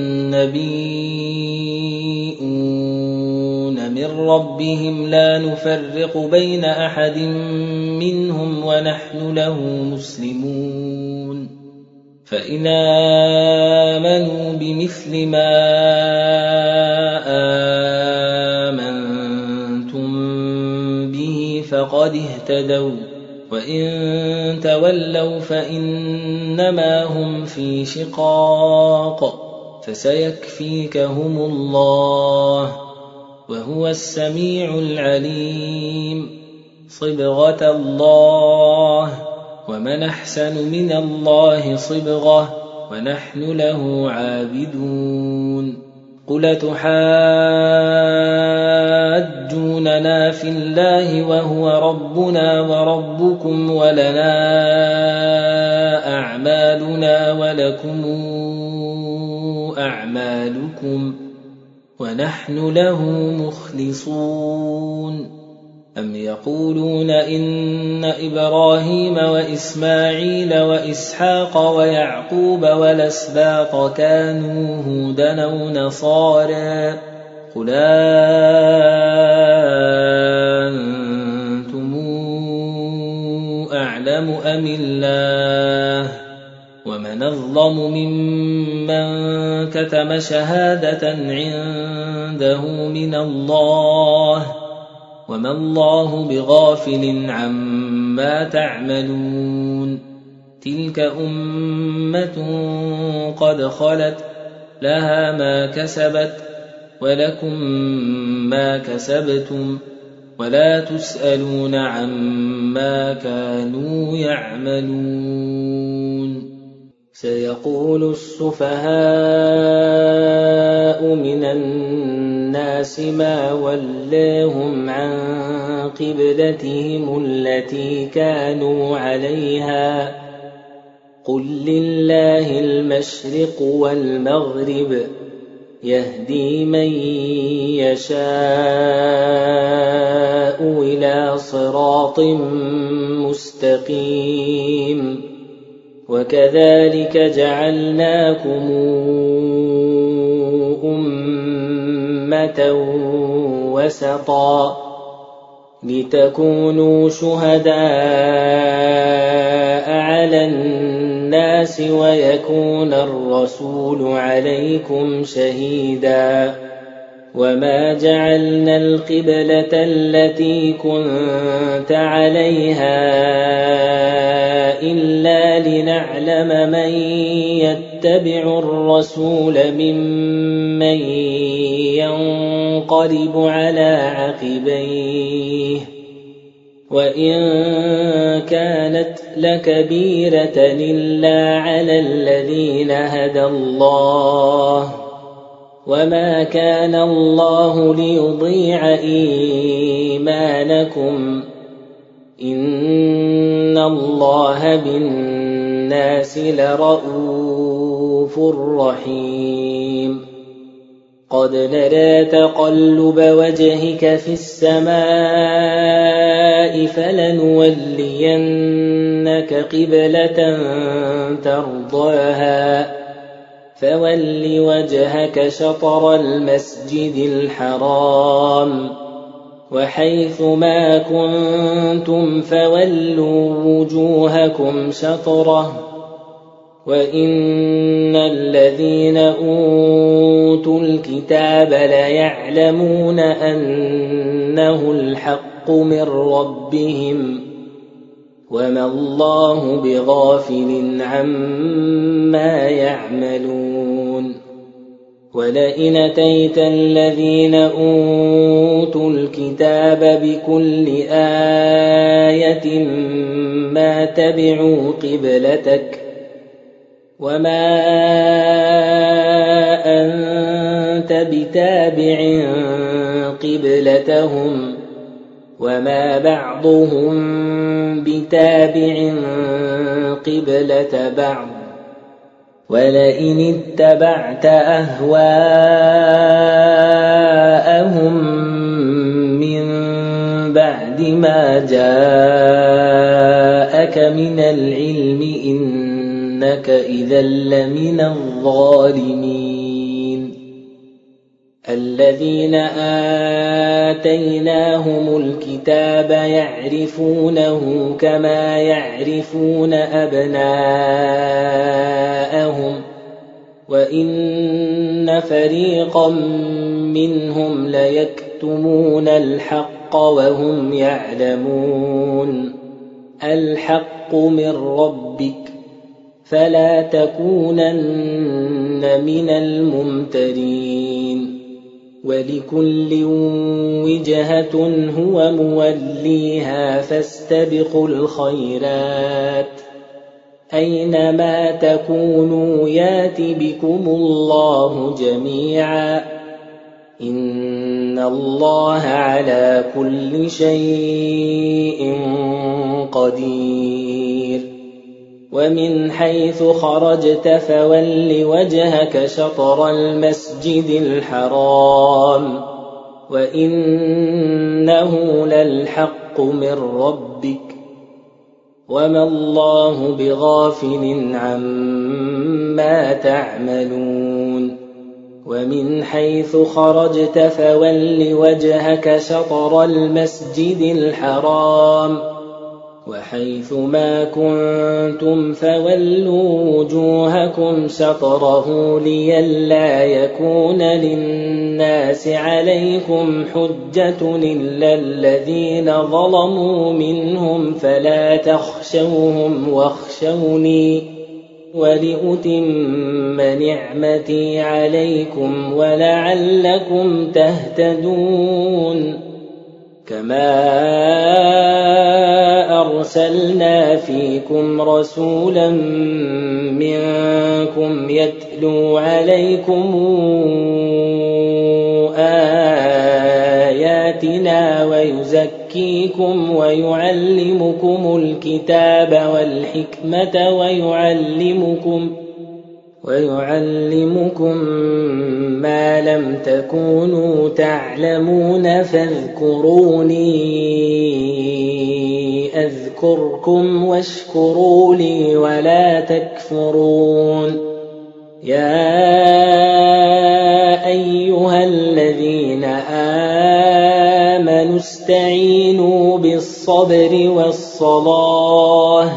النبيون من ربهم لا نفرق بين أحد منهم ونحن له مسلمون. فإن آمنوا بمثل ما آمنتم به فقد اهتدوا وإن تولوا فإنما هم في شقاق فسيكفيكهم الله وهو السميع العليم. صبغة الله ومن أحسن من الله صبغة ونحن له عابدون. قل تحاجوننا في الله وهو ربنا وربكم ولنا أعمالنا ولكم أعمالكم ونحن له مخلصون. أم يقولون إن إبراهيم وإسماعيل وإسحاق ويعقوب والأسباط كانوا هودا أو نصارى قل أنتم أعلم أم الله ومن أظلم ممن كتم شهادة عنده من الله وما الله بغافل عما تعملون تلك أمة قد خلت لها ما كسبت ولكم ما كسبتم ولا تسألون عما كانوا يعملون سيقول السفهاء من الناس ما ولاهم عن قبلتهم التي كانوا عليها قل لله المشرق والمغرب يهدي من يشاء إلى صراط مستقيم وكذلك جعلناكم أمة وسطا لتكونوا شهداء على الناس ويكون الرسول عليكم شهيدا وما جعلنا القبلة التي كنت عليها إلا لنعلم من يتبع الرسول ممن ينقلب على عقبيه وإن كانت لكبيرة إلا على الذين هدى الله وما كان الله ليضيع إيمانكم إن الله بالناس لرءوف رحيم قد نرى تقلب وجهك في السماء فلنولينك قبلة ترضاها فول وجهك شطر المسجد الحرام وحيث ما كنتم فولوا وجوهكم شطره وإن الذين أوتوا الكتاب ليعلمون أنه الحق من ربهم وما الله بغافل عما يعملون ولئن أتيت الذين أوتوا الكتاب بكل آية ما تبعوا قبلتك وما أنت بتابع قبلتهم وما بعضهم بتابع قبلة بعض ولئن اتبعت أهواءهم من بعد ما جاءك من العلم إنك إذا لمن الظالمين الذين آتيناهم الكتاب يعرفونه كما يعرفون أبناءهم وإن فريقا منهم ليكتمون الحق وهم يعلمون الحق من ربك فلا تكونن من الممترين ولكل وجهة هو موليها فاستبقوا الخيرات أينما تكونوا يات بكم الله جميعا إن الله على كل شيء قدير ومن حيث خرجت فول وجهك شطر المسجد الحرام وإنه للحق من ربك وما الله بغافل عما تعملون ومن حيث خرجت فول وجهك شطر المسجد الحرام وحيث ما كنتم فولوا وجوهكم شطره لئلا يكون للناس عليكم حجة إلا الذين ظلموا منهم فلا تخشوهم واخشوني ولأتم نعمتي عليكم ولعلكم تهتدون كما أرسلنا فيكم رسولا منكم يتلو عليكم آياتنا ويزكيكم ويعلمكم الكتاب والحكمة ويعلمكم ويعلمكم ما لم تكونوا تعلمون فاذكروني أذكركم واشكروا لي ولا تكفرون يا أيها الذين آمنوا استعينوا بالصبر والصلاة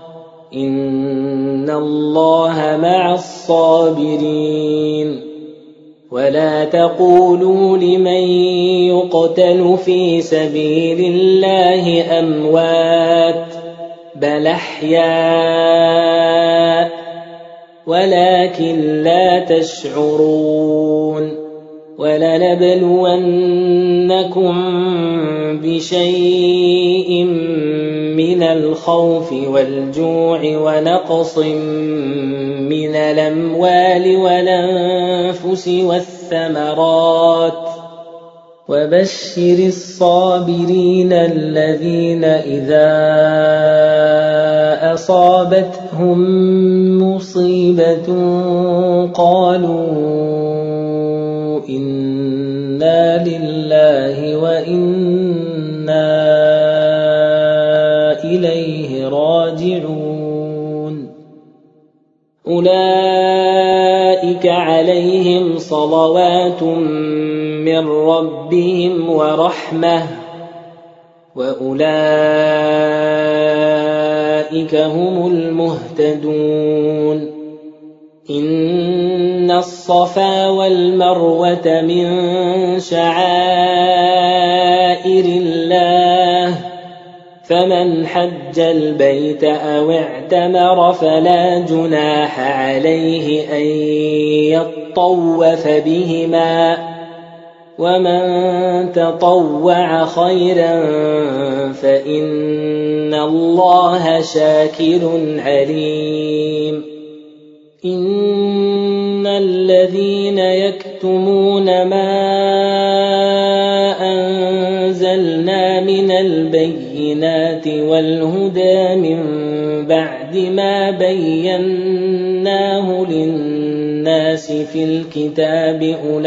إن الله مع الصابرين ولا تقولوا لمن يقتل في سبيل الله أموات بل أحياء ولكن لا تشعرون ولنبلونكم بشيء من الخوف والجوع ونقص من الأموال والأنفس والثمرات وبشر الصابرين الذين إذا أصابتهم مصيبة قالوا إنا لله وإنا إليه راجعون أولئك عليهم صلوات من ربهم ورحمة وأولئك هم المهتدون إن الصفا والمروة من شعائر الله فمن حج البيت أو اعتمر فلا جناح عليه أن يطوف بهما ومن تطوع خيرا فإن الله شاكر عليم إن الذين يكتمون ما أنزلنا من البينات والهدى من بعد ما بيناه للناس في الكتاب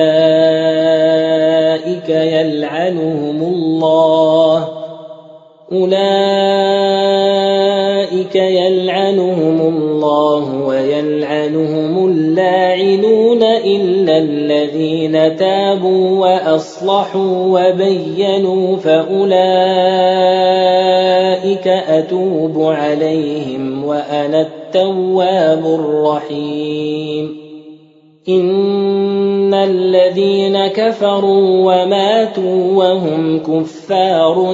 أولئك يلعنهم الله أولئك يلعنهم الله ويلعنهم اللاعنون إلا الذين تابوا وأصلحوا وبينوا فأولئك أتوب عليهم وأنا التواب الرحيم إن الذين كفروا وماتوا وهم كفار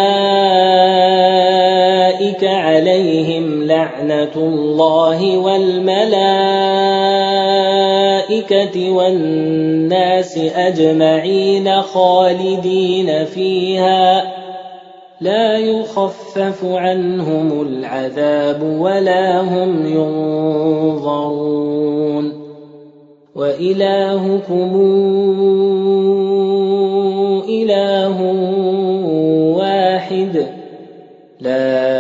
أولئك عليهم لعنة الله والملائكة والناس أجمعين خالدين فيها لا يخفف عنهم العذاب ولا هم ينظرون وإلهكم إله واحد لا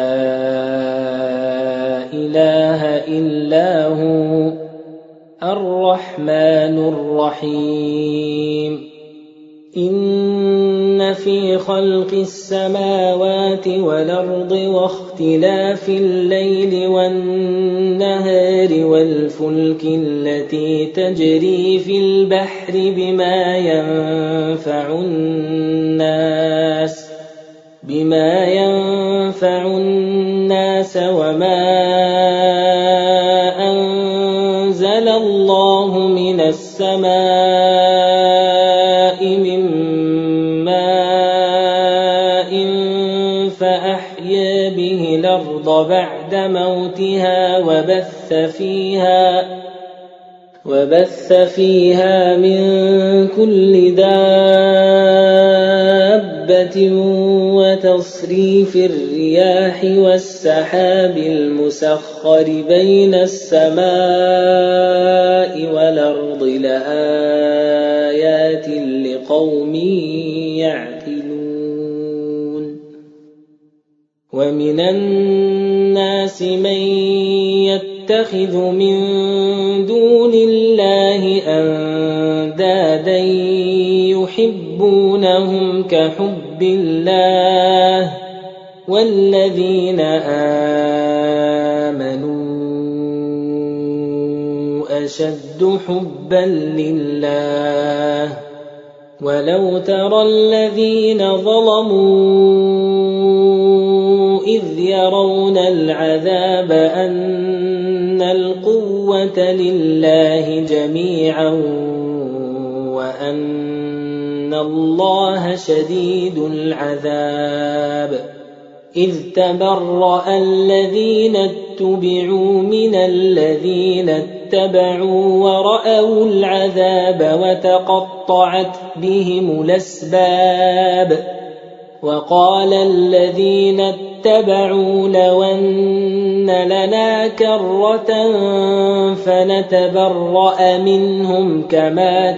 إله إلا هو الرحمن الرحيم إن في خلق السماوات والأرض واختلاف الليل والنهار والفلك التي تجري في البحر بما ينفع الناس بما ينفع الناس وما أنزل الله من السماء من ماء فأحيا به الأرض بعد موتها وبث فيها وبث فيها من كل دابة وتصريف الرياح والسحاب المسخر بين السماء والأرض لآيات لقوم يعقلون ومن الناس من يتخذ من دون الله أندادا يحبونهم كحب الله والذين آمنوا أشد حبا لله ولو ترى الذين ظلموا إذ يرون العذاب أن القوة لله جميعا وأن الله شديد العذاب إذ تبرأ الذين اتبعوا من الذين اتبعوا ورأوا العذاب وتقطعت بهم الأسباب وقال الذين اتبعوا لو أن لنا كرة فنتبرأ منهم كما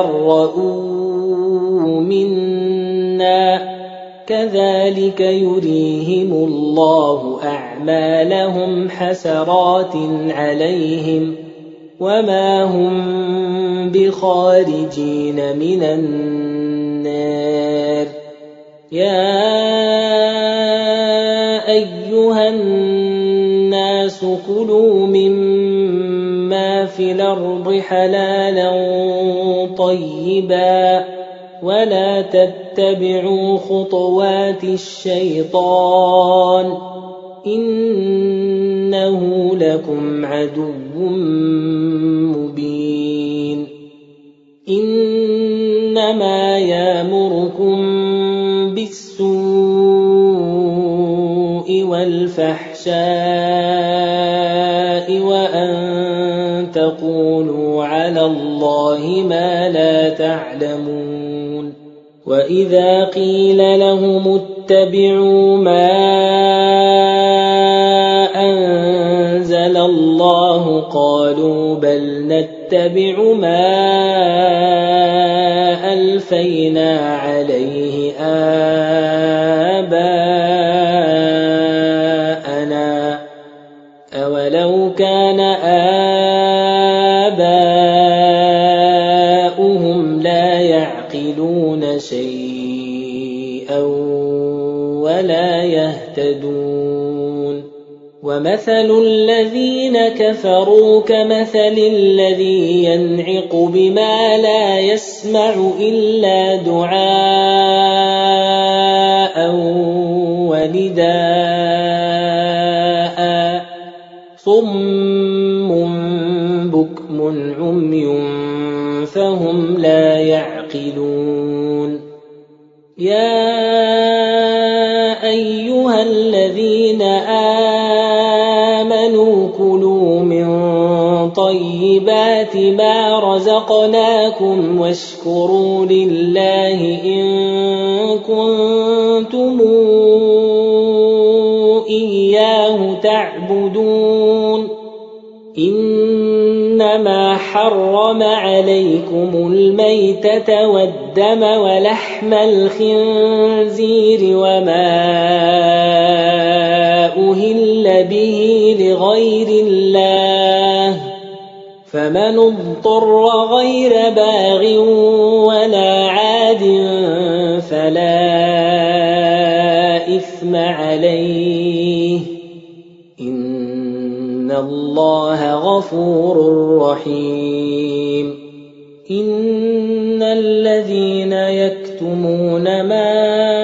تبرؤوا منا كذلك يريهم الله أعمالهم حسرات عليهم وما هم بخارجين من النار يا أيها الناس كلوا مما في الأرض حلالا طيبا ولا تتبعوا خطوات الشيطان إنه لكم عدو مبين إنما يأمركم بالسوء والفحشاء وأن تقولوا على الله ما لا تعلمون وإذا قيل لهم اتبعوا ما أنزل الله قالوا بل نتبع ما ألفينا عليه آباءنا أولو كان آباؤهم لا يعقلون شيئا ولا يهتدون ومثل الذين كفروا كمثل الذي ينعق بما لا يسمع إلا دعاء ونداء صم بكم عمي فهم لا يعقلون يا أيها الذين آمنوا كلوا من طيبات ما رزقناكم واشكروا لله إن كنتم إياه تعبدون إنما حرم عليكم الميتة والدم ولحم الخنزير وما أهل به لغير الله فمن اضطر غير باغ ولا عاد فلا إثم عليه إن الله غفور رحيم إن الذين يكتمون ما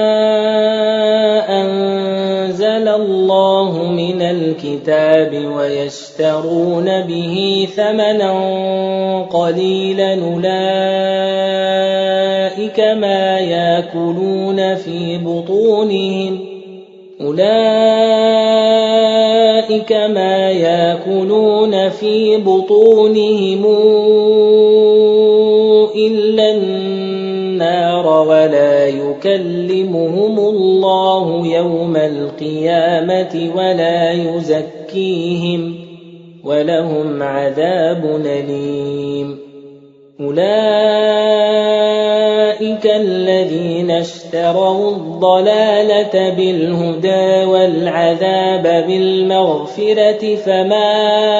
أنزل الله من الكتاب ويشترون به ثمنا قليلا أولئك ما يأكلون في بطونهم أولئك ما يأكلون في بطونهم إلا النار ولا يكلمهم الله يوم القيامة ولا يزكيهم ولهم عذاب أليم أولئك الذين اشتروا الضلالة بالهدى والعذاب بالمغفرة فما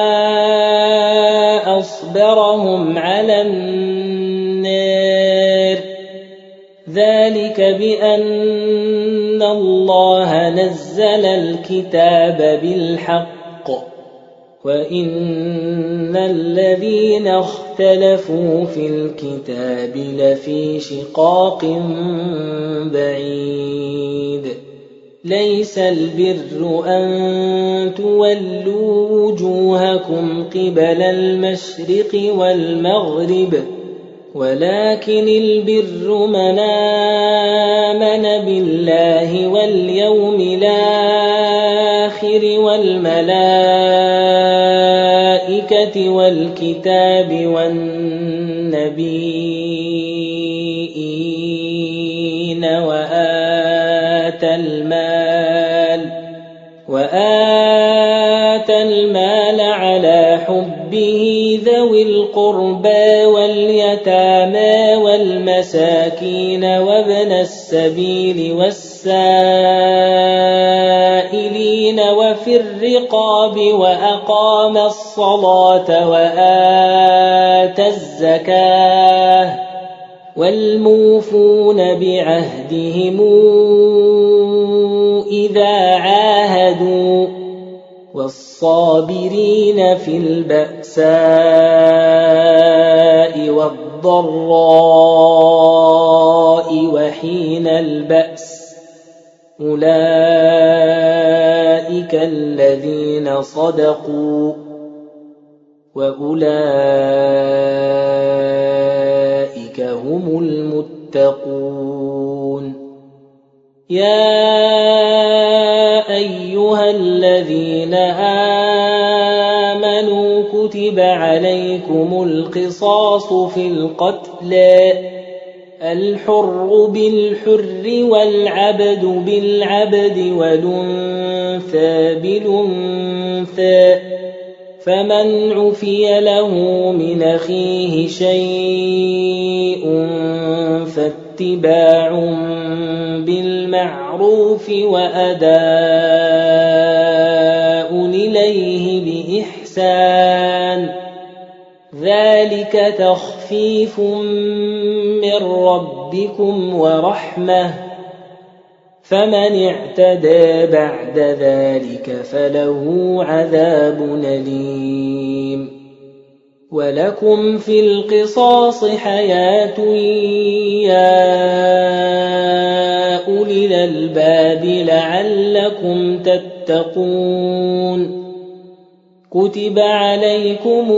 أصبرهم على النار ذلك بأن الله نزل الكتاب بالحق وإن الذين اختلفوا في الكتاب لفي شقاق بعيد ليس البر أن تولوا وجوهكم قبل المشرق والمغرب ولكن البر من آمن بالله واليوم الآخر والملائكة والكتاب والنبيين وآتى المال وآتى المال على حبه ذوي القربى واليتامى والمساكين وابن السبيل والسائلين وفي الرقاب وأقام الصلاة وآتى الزكاة والموفون بعهدهم إذا عاهدوا والصابرين في البأساء والضراء وحين البأس أولئك الذين صدقوا وأولئك هم المتقون يا أيها الذين آمنوا كتب عليكم القصاص في القتلى الحر بالحر والعبد بالعبد والأنثى بالأنثى فمن عفي له من أخيه شيء فاتباع بالمعروف وأداء إليه بإحسان ذلك تخفيف من ربكم ورحمة فمن اعتدى بعد ذلك فله عذاب أليم ولكم في القصاص حياة يا أولي الألباب لعلكم تتقون كتب عليكم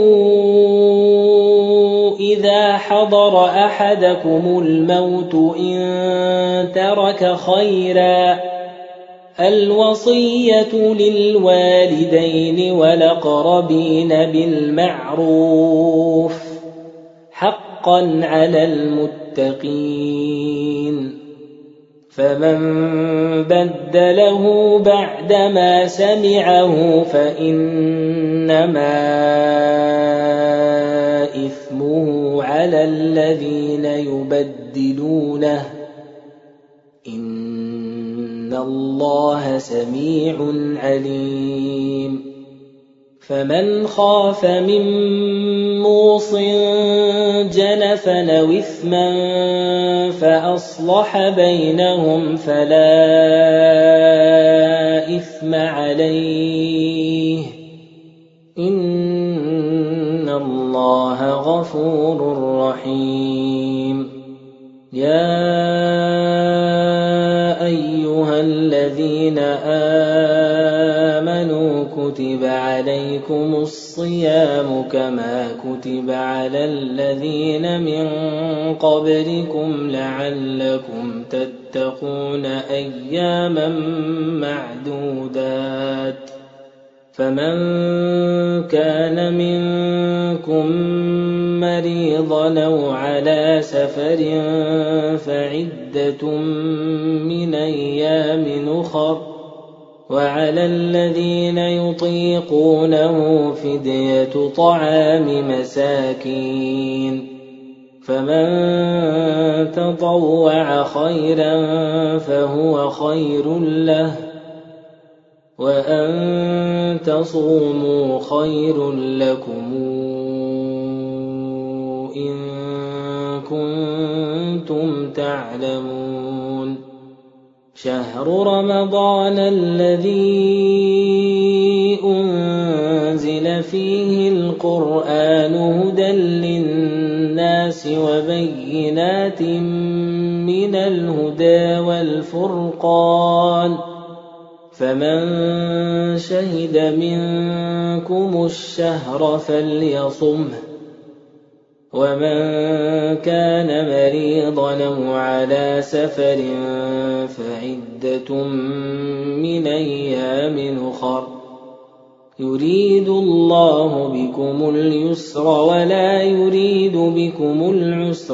إذا حضر أحدكم الموت إن ترك خيرا الوصية للوالدين والأقربين بالمعروف حقا على المتقين فمن بدله بعدما سمعه فإنما إثمه على الذين يبدلونه إن الله سميع عليم فمن خاف من موص جنفا أو إثما فأصلح بينهم فلا إثم عليه إن الله غفور رحيم. يا أيها الذين آمنوا كتب عليكم الصيام كما كتب على الذين من قبلكم لعلكم تتقون أياما معدودات. فمن كان منكم مريضا أو على سفر فعدة من أيام أخر وعلى الذين يطيقونه فدية طعام مساكين فمن تطوع خيرا فهو خير له وأن تصوموا خير لكم إن كنتم تعلمون. شهر رمضان الذي أنزل فيه القرآن هدى للناس وبينات من الهدى والفرقان فمن شهد منكم الشهر فليصمه ومن كان مريضا أو على سفر فعدة من أيام أخر يريد الله بكم اليسر ولا يريد بكم العسر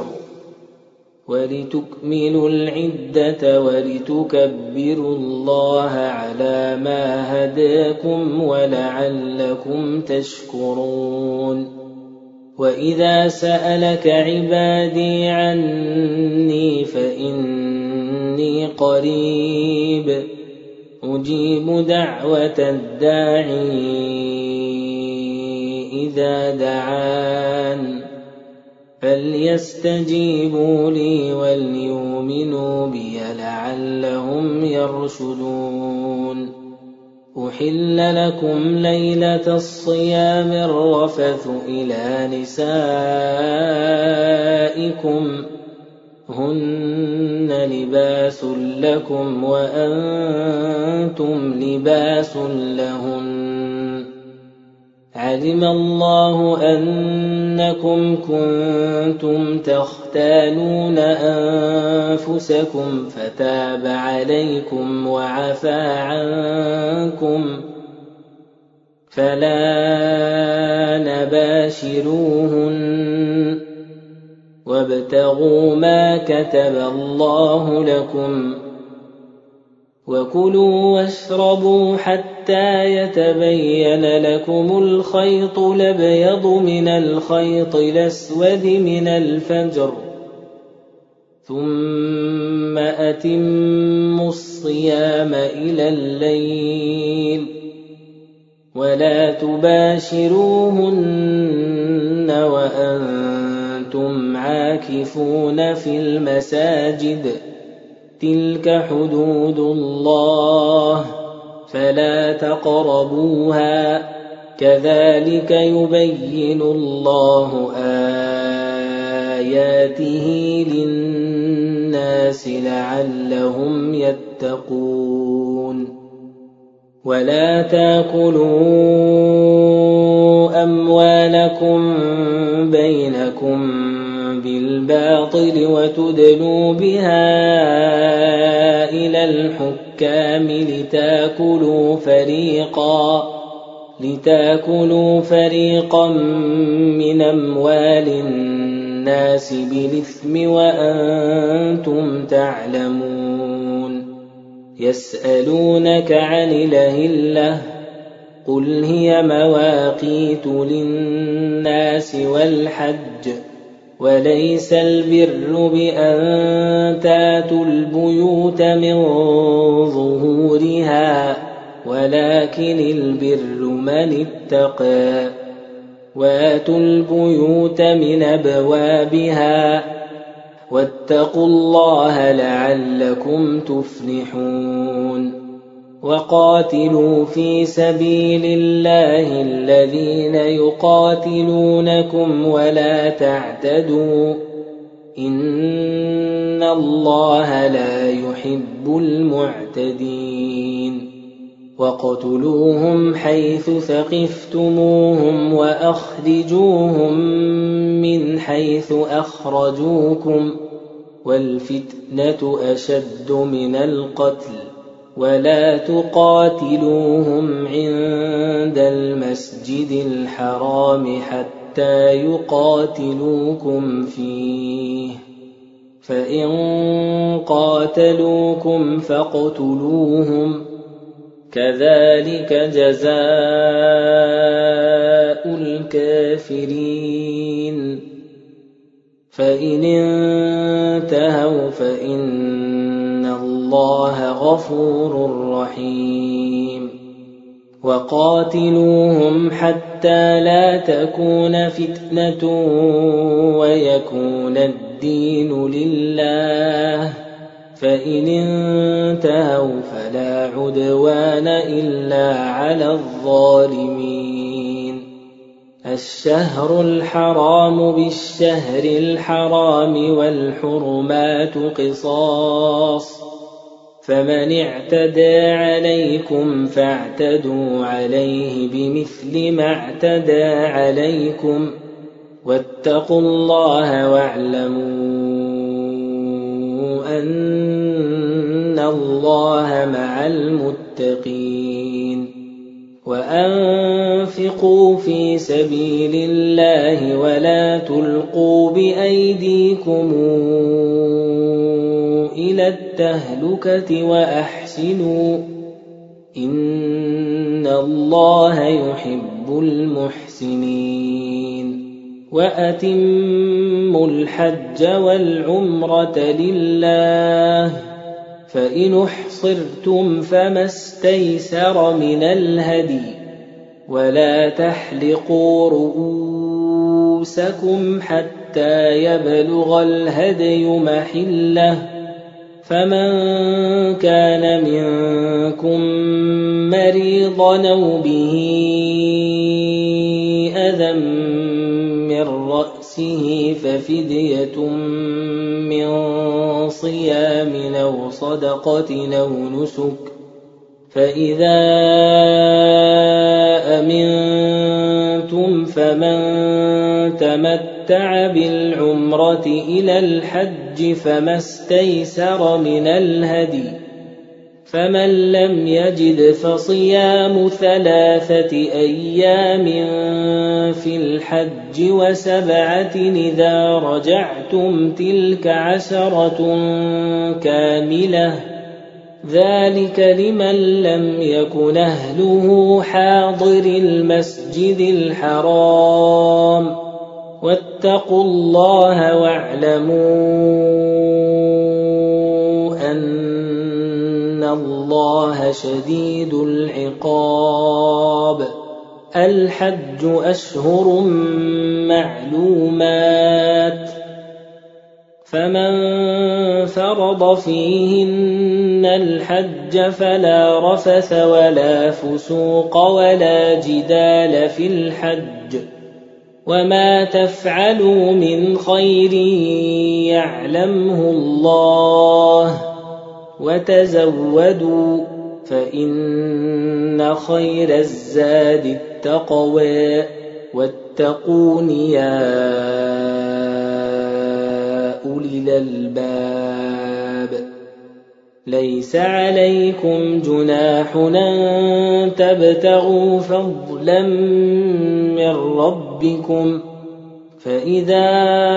ولتكملوا العدة ولتكبروا الله على ما هداكم ولعلكم تشكرون. وإذا سألك عبادي عني فإني قريب أجيب دعوة الداعي إذا دعان فليستجيبوا لي وليؤمنوا بي لعلهم يرشدون. أحل لكم ليلة الصيام الرفث إلى نسائكم هن لباس لكم وأنتم لباس لهن علم الله أنكم كنتم تختانون أنفسكم فتاب عليكم وعفى عنكم فلا نباشروهن وابتغوا ما كتب الله لكم وكلوا واشربوا حتى يتبين لكم الخيط الأبيض من الخيط الأسود من الفجر ثم أتموا الصيام إلى الليل ولا تباشروهن وأنتم عاكفون في المساجد تلك حدود الله فلا تقربوها كذلك يبين الله آياته للناس لعلهم يتقون. ولا تأكلوا أموالكم بينكم بالباطل وتدلوا بها إلى الحكام لتأكلوا فريقا لتأكلوا فريقا من أموال الناس بالإثم وأنتم تعلمون. يسألونك عن الأهلة قل هي مواقيت للناس والحج وليس البر بأن تاتوا البيوت من ظهورها ولكن البر من اتقى. وآتوا البيوت من أبوابها واتقوا الله لعلكم تفلحون. وقاتلوا في سبيل الله الذين يقاتلونكم ولا تعتدوا إن الله لا يحب المعتدين. وَاقْتُلُوهُمْ حَيْثُ ثَقِفْتُمُوهُمْ وَأَخْرِجُوهُمْ مِنْ حَيْثُ أَخْرَجُوكُمْ وَالْفِتْنَةُ أَشَدُّ مِنَ الْقَتْلِ وَلَا تُقَاتِلُوهُمْ عِندَ الْمَسْجِدِ الْحَرَامِ حَتَّى يُقَاتِلُوكُمْ فِيهِ فَإِنْ قَاتَلُوكُمْ فَاقْتُلُوهُمْ كَذَلِكَ جَزَاءُ الْكَافِرِينَ. فَإِنِ انتهوا فَإِنَّ اللَّهَ غَفُورٌ رَّحِيمٌ. وَقَاتِلُوهُمْ حَتَّى لَا تَكُونَ فِتْنَةٌ وَيَكُونَ الدِّينُ لِلَّهِ فَإِنِ انتهوا فَلَا عُدْوَانَ إِلَّا عَلَى الظَّالِمِينَ. الشهر الحرام بالشهر الحرام والحرمات قصاص فمن اعتدى عليكم فاعتدوا عليه بمثل ما اعتدى عليكم واتقوا الله واعلموا أن الله مع المتقين. وأنفقوا في سبيل الله ولا تلقوا بأيديكم إلى التهلكة وأحسنوا إن الله يحب المحسنين. وأتموا الحج والعمرة لله فإن احصرتم فما استيسر من الهدي ولا تحلقوا رؤوسكم حتى يبلغ الهدي محله فمن كان منكم مريضا أو به أذى من رأسه ففدية من صيام أو صدقة أو نسك فإذا أمنتم فمن تمتع بالعمرة إلى الحج فما استيسر من الهدي فمن لم يجد فصيام ثلاثة أيام في الحج وسبعة إذا رجعتم تلك عشرة كاملة ذلك لمن لم يكن أهله حاضر المسجد الحرام واتقوا الله واعلموا أن الله شديد العقاب. الحج أشهر معلومات فمن فرض فيهن الحج فلا رفث ولا فسوق ولا جدال في الحج وما تفعلوا من خير يعلمه الله وتزودوا فإن خير الزاد التقوى واتقون يا أولي الألباب. ليس عليكم جناح أن تبتغوا فضلا من ربكم فإذا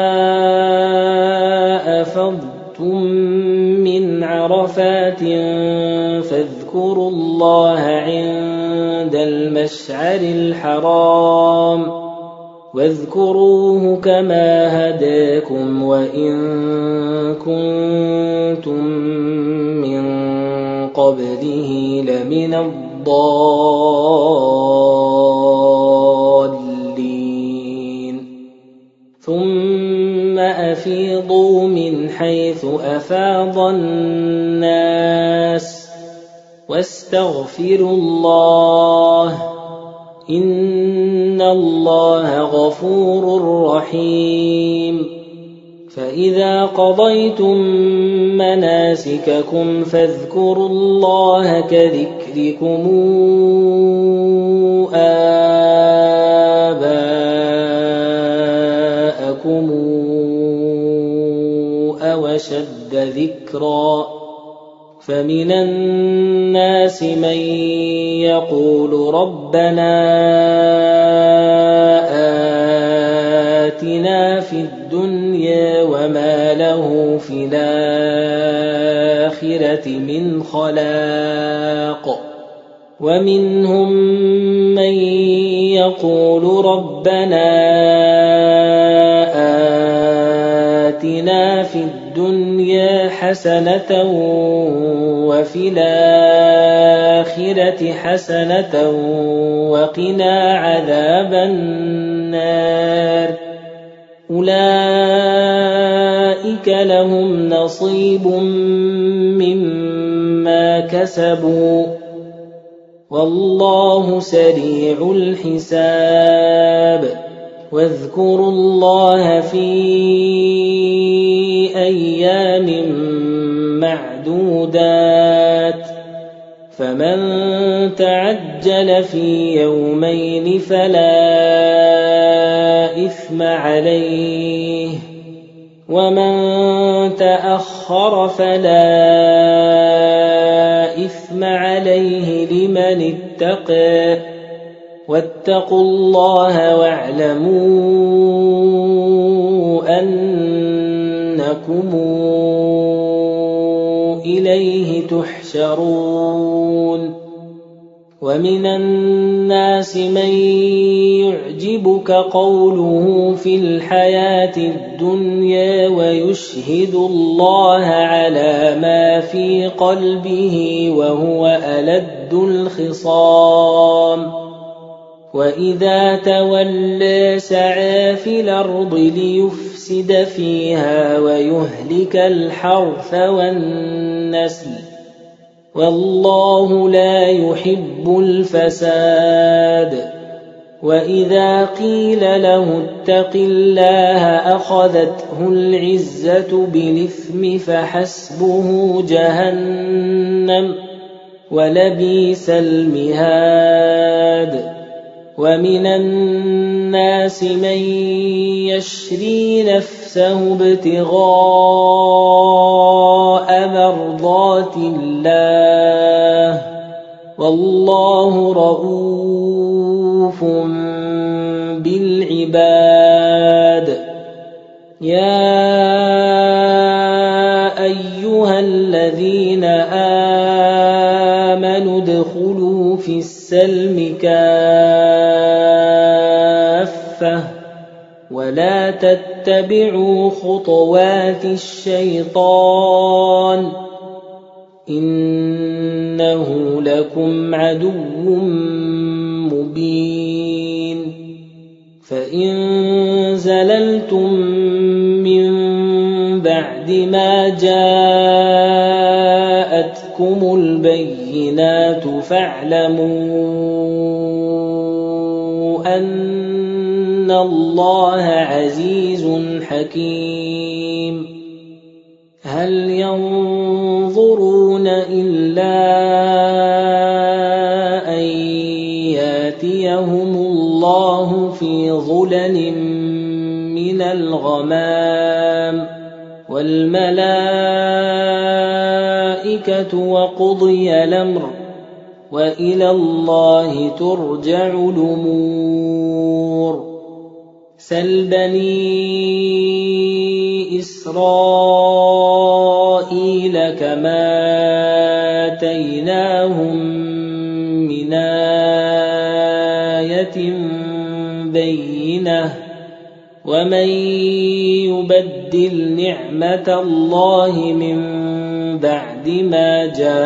أفضتم من عرفات فاذكروا الله عند المشعر الحرام واذكروه كما هداكم وإن كنتم من قبله لمن الضالين الضالين ثم أفيضوا من حيث أفاض الناس واستغفروا الله إن الله غفور رحيم فإذا قضيتم مناسككم فاذكروا الله كذكركم آباءكم أو أشد ذكرا فمن الناس من يقول ربنا آتنا في الدنيا وما له في الآخرة من خلاق ومنهم من يقول ربنا آتنا في الدنيا حسنة وفي الآخرة حسنة وقنا عذاب النار أولئك لهم نصيب مما كسبوا والله سريع الحساب واذكروا الله في أيام معدودات فمن تعجل في يومين فلا إثم عليه ومن تأخر فلا إثم عليه لمن اتقى واتقوا الله واعلموا أنكم إليه تحشرون ومن الناس من يعجبك قوله في الحياة الدنيا ويشهد الله على ما في قلبه وهو ألد الخصام وإذا تولى سعى في الأرض ليفسد فيها ويهلك الحرث والنسل والله لا يحب الفساد وإذا قيل له اتق الله أخذته العزة بالإثم فحسبه جهنم ولبئس المهاد ومن الناس من يشري نفسه ابتغاء مرضات الله والله رؤوف بالعباد يا أيها الذين آمنوا ادخلوا في السلم كافة ولا تتبعوا خطوات الشيطان إنه لكم عدو مبين فإن زللتم من بعد ما جاءتكم البينات فاعلموا أن الله عزيز حكيم هل ينظرون إلا أن ياتيهم الله في ظلل من الغمام والملائكة وقضي الأمر وإلى الله ترجع الأمور سل بني إسرائيل كما آتيناهم من آية بينة ومن يبدل نعمة الله من بعد ما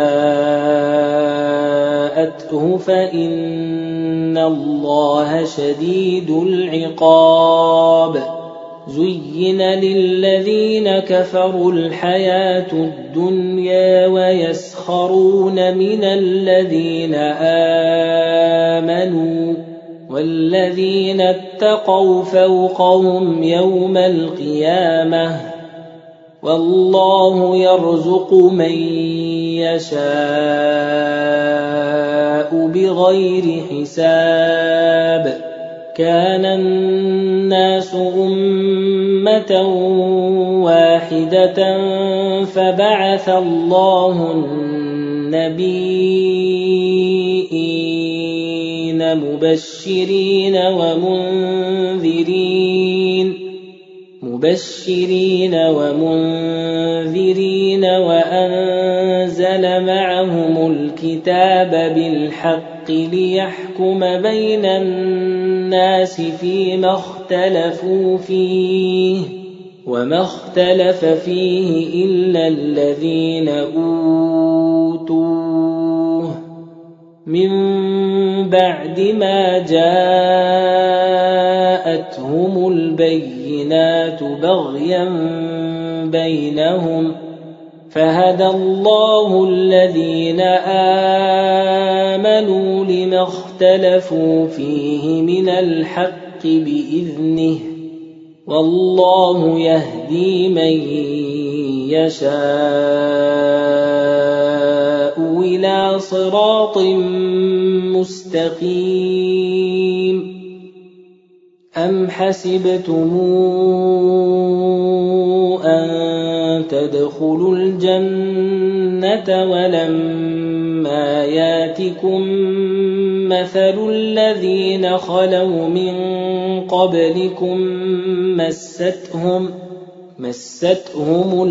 جاءته فإن الله شديد العقاب زين للذين كفروا الحياة الدنيا ويسخرون من الذين آمنوا والذين اتقوا فوقهم يوم القيامة والله يرزق من يشاء بغير حساب كان الناس أمة واحدة فبعث الله النبيين مبشرين ومنذرين مبشرين ومنذرين وأنزل معهم الكتاب بالحق ليحكم بين الناس فيما اختلفوا فيه وما اختلف فيه إلا الذين أوتوه من بعد ما جاءتهم البينات بغيا بينهم فهدى الله الذين آمنوا لما اختلفوا فيه من الحق بإذنه والله يهدي من يشاء إلى صراط مستقيم أم حسبتم أن تدخلوا الجنة ولما ياتكم مثل الذين خلوا من قبلكم مستهم مستهم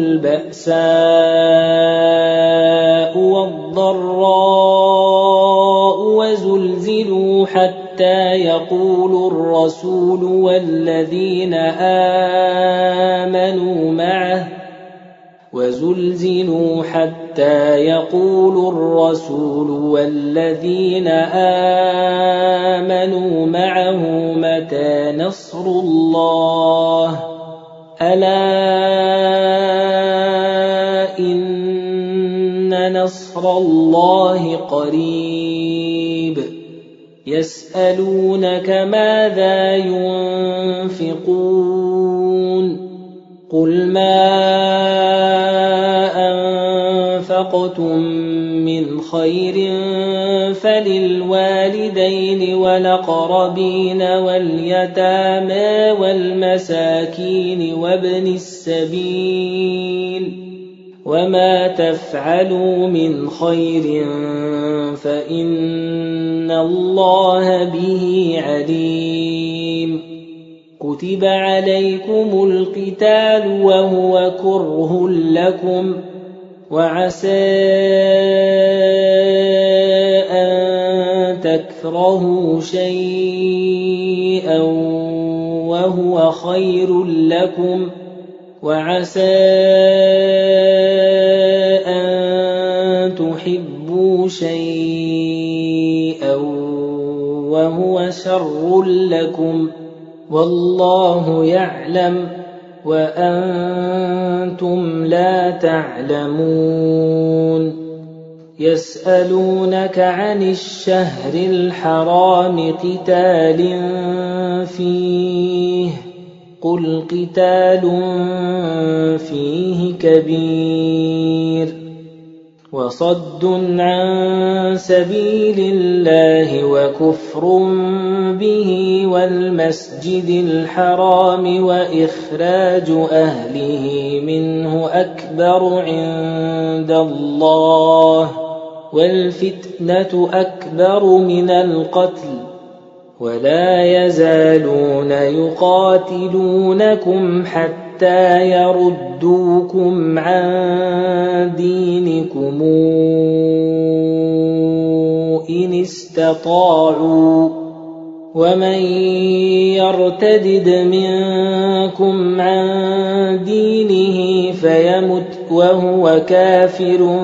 البأساء والضراء وزلزلوا حتى يقول الرسول والذين آمنوا معه وزلزلوا حتى يقول الرسول والذين آمنوا معه متى نصر الله ألا إن نصر الله قريب يسألونك ماذا ينفقون قل ما أنفقتم من خير فللوالدين والأقربين واليتامى والمساكين وابن السبيل وما تفعلوا من خير فإن الله به عليم كتب عليكم القتال وهو كره لكم وعسى أن تكرهوا شيئا وهو خير لكم وعسى أن تحبوا شيئا وهو شر لكم والله يعلم وأنتم لا تعلمون يسألونك عن الشهر الحرام قتال فيه قل قتال فيه كبير وصد عن سبيل الله وكفر به والمسجد الحرام وإخراج أهله منه أكبر عند الله والفتنة أكبر من القتل ولا يزالون يقاتلونكم حتى يردوكم عن دينكم إن استطاعوا ومن يرتدد منكم عن دينه فيمت وهو كافر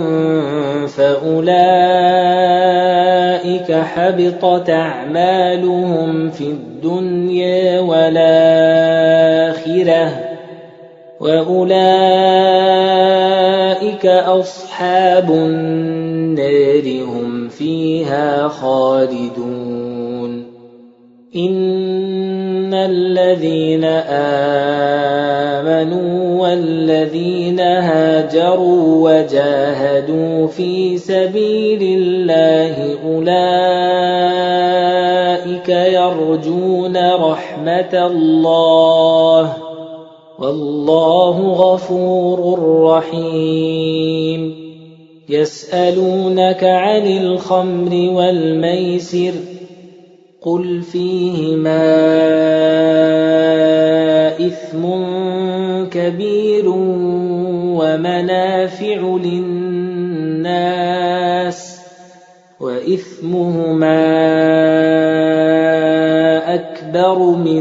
فأولئك حبطت أعمالهم في الدنيا والآخرة وأولئك أصحاب النار هم فيها خالدون إن الذين آمنوا والذين هاجروا وجاهدوا في سبيل الله أولئك يرجون رحمة الله والله غفور رحيم يسألونك عن الخمر والميسر قل فيهما إثم كبير ومنافع للناس وإثمهما أكبر من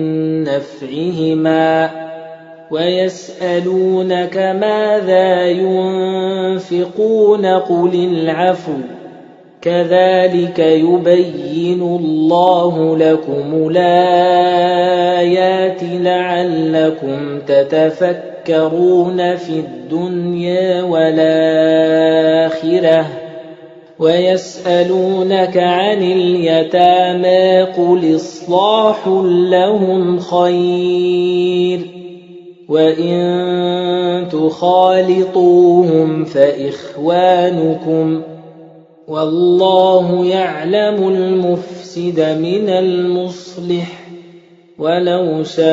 نفعهما ويسألونك ماذا ينفقون قل العفو كذلك يبين الله لكم الآيات لعلكم تتفكرون في الدنيا والآخرة ويسألونك عن اليتامى قل إصلاح لهم خير وإن تخالطوهم فإخوانكم والله يعلم المفسد من المصلح ولو شاء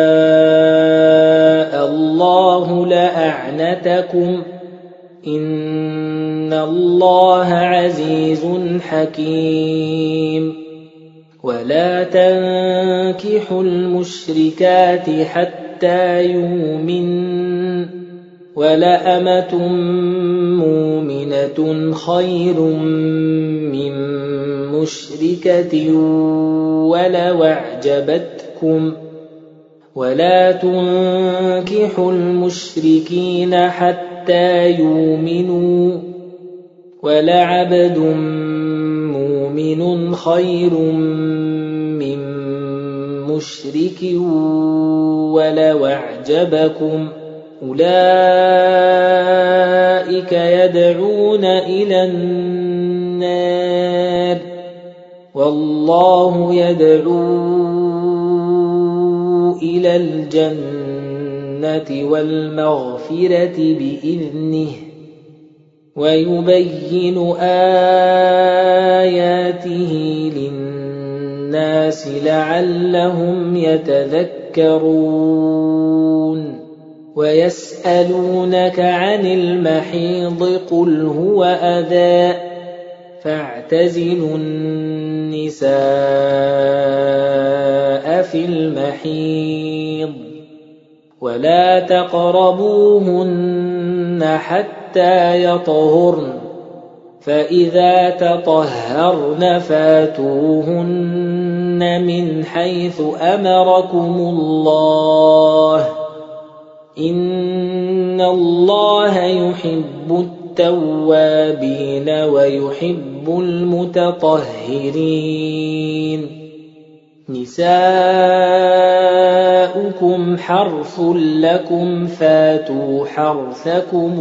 الله لأعنتكم إن الله عزيز حكيم ولا تنكحوا المشركات حتى يؤمنن ولأمة مؤمنة خير من مشركة ولو أعجبتكم ولا تنكحوا المشركين حتى يؤمنوا ولعبد مؤمن خير من مشرك ولو أعجبكم أولئك يدعون إلى النار والله يدعو إلى الجنة والمغفرة بإذنه ويبين آياته للناس لعلهم يتذكرون ويسألونك عن المحيض قل هو أذى فاعتزلوا النساء في المحيض ولا تقربوهن حتى يطهرن فإذا تطهرن فاتوهن من حيث أمركم الله إن الله يحب التوابين ويحب المتطهرين نساؤكم حرث لكم فاتوا حرثكم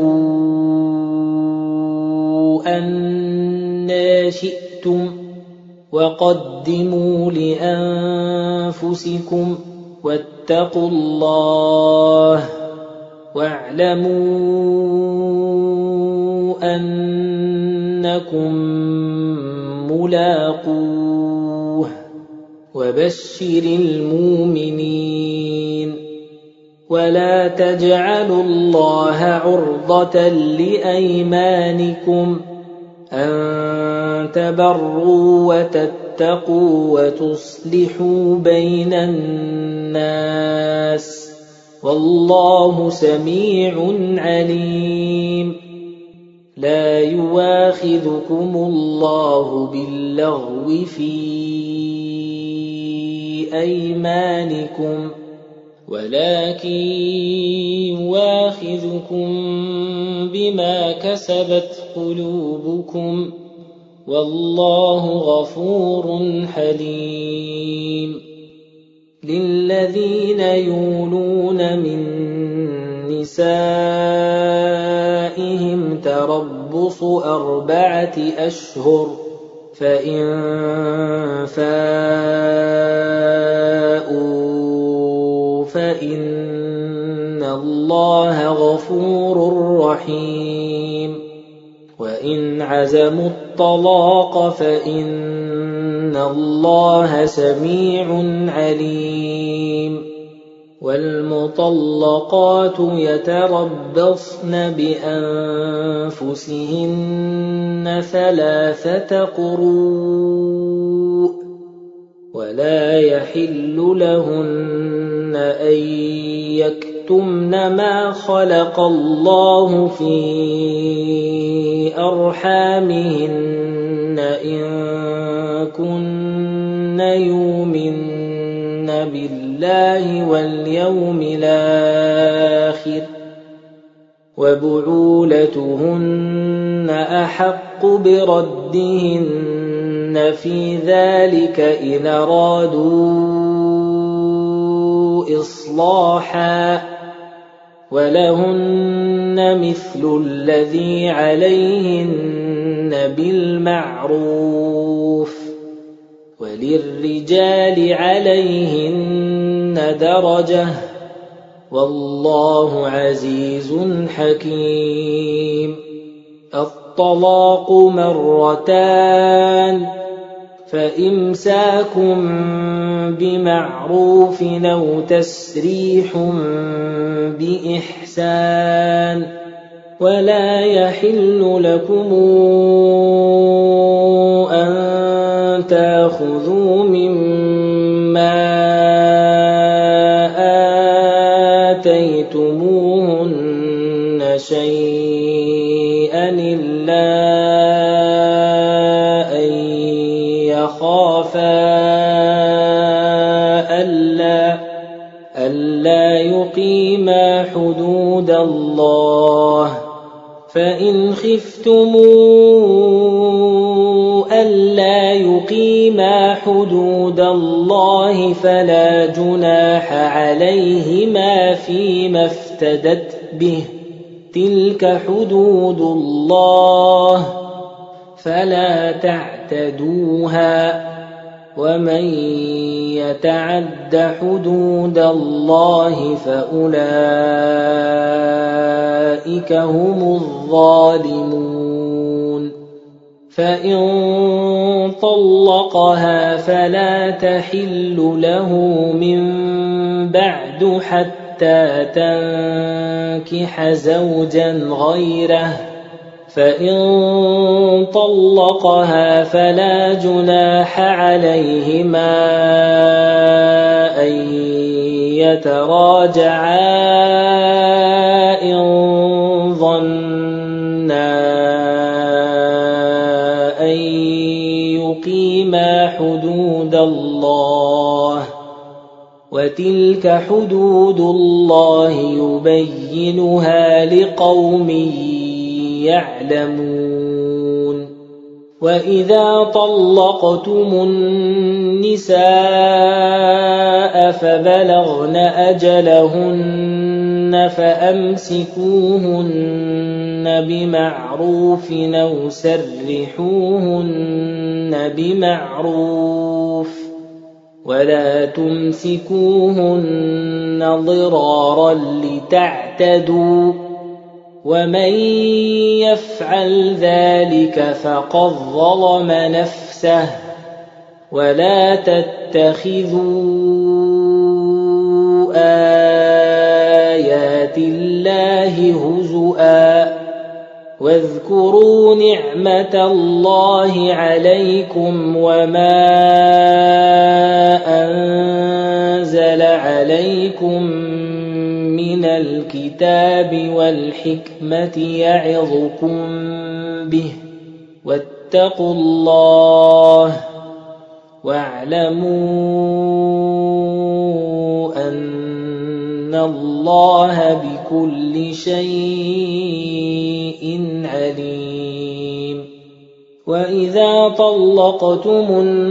أنى شئتم وقدموا لأنفسكم واتقوا الله واعلموا أنكم ملاقوه وبشر المؤمنين ولا تجعلوا الله عرضة لأيمانكم أن تبروا وتتقوا وتصلحوا بين الناس والله سميع عليم لا يواخذكم الله باللغو في أيمانكم ولكن يؤاخذكم بما كسبت قلوبكم والله غفور حليم. للذين يولون من نسائهم تربص أربعة أشهر فإن فاءوا فإن الله غفور رحيم. وإن عزموا الطلاق فإن الله سميع عليم. والمطلقات يتربصن بأنفسهن ثلاثة قروء ولا يحل لهن أن يكتمن ما خلق الله في أرحامهن إن كن يؤمن بالله واليوم الآخر وبعولتهن أحق بردهن في ذلك إن أرادوا إصلاحا ولهن مثل الذي عليهن بالمعروف وللرجال عليهن درجة والله عزيز حكيم. الطلاق مرتان فإمساك بمعروف أو تسريح بإحسان ولا يحل لكم أن تأخذوا مما آتيتموهن شيئا إلا أن يخافا ألا ألا يقيما حدود الله فإن خفتموا ألا يقيما حدود الله فلا جناح عليهما فيما افتدت به تلك حدود الله فلا تعتدوها ومن يتعد حدود الله فأولئك هم الظالمون. فإن طلقها فلا تحل له من بعد حتى تنكح زوجا غيره فإن طلقها فلا جناح عليهما أن يتراجعا إن ظنا أن يقيما حدود الله وتلك حدود الله يبينها لقوم يعلمون. وإذا طلقتم النساء فبلغن أجلهن فأمسكوهن بمعروف أو سرحوهن بمعروف ولا تمسكوهن ضرارا لتعتدوا ومن يفعل ذلك فقد ظلم نفسه ولا تتخذوا آيات الله هزؤا واذكروا نعمة الله عليكم وما أنزل عليكم من الكتاب والحكمة يعظكم به واتقوا الله واعلموا أن إِنَّ اللَّهَ بِكُلِّ شَيْءٍ عَلِيمٌ وَإِذَا طَلَّقْتُمُ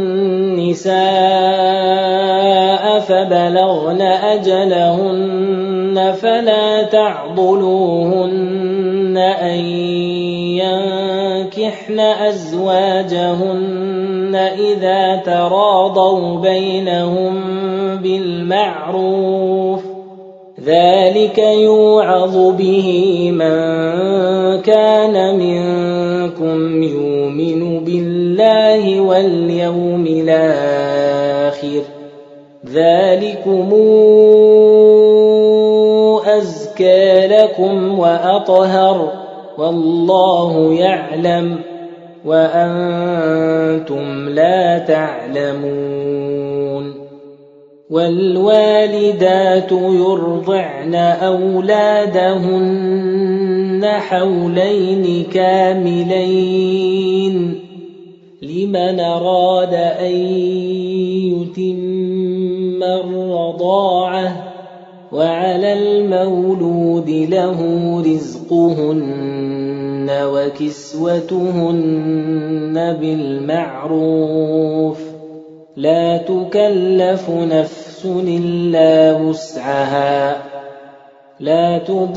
النِّسَاءَ فَبَلَغْنَ أَجَلَهُنَّ فَلَا تَعْضُلُوهُنَّ أَن يَنكِحْنَ أَزْوَاجَهُنَّ إِذَا تَرَاضَوْا بَيْنَهُم بِالْمَعْرُوفِ ذَلِكَ يُوعَظُ بِهِ مَن كَانَ مِنكُمْ يُؤْمِنُ بِاللَّهِ وَالْيَوْمِ الْآخِرِ ذَلِكُمْ أَزْكَىٰ لَكُمْ وَأَطْهَرُ وَاللَّهُ يَعْلَمُ وَأَنتُمْ لَا تَعْلَمُونَ وَالْوَالِدَاتُ يُرْضِعْنَ أَوْلَادَهُنَّ حَوْلَيْنِ كَامِلَيْنِ لِمَنْ أَرَادَ أَن يُتِمَّ الرَّضَاعَةَ وَعَلَى الْمَوْلُودِ لَهُ رِزْقُهُنَّ وَكِسْوَتُهُنَّ بِالْمَعْرُوفِ لَا تُكَلَّفُ نَفْسٌ إِلَّا وُسْعَهَا لَا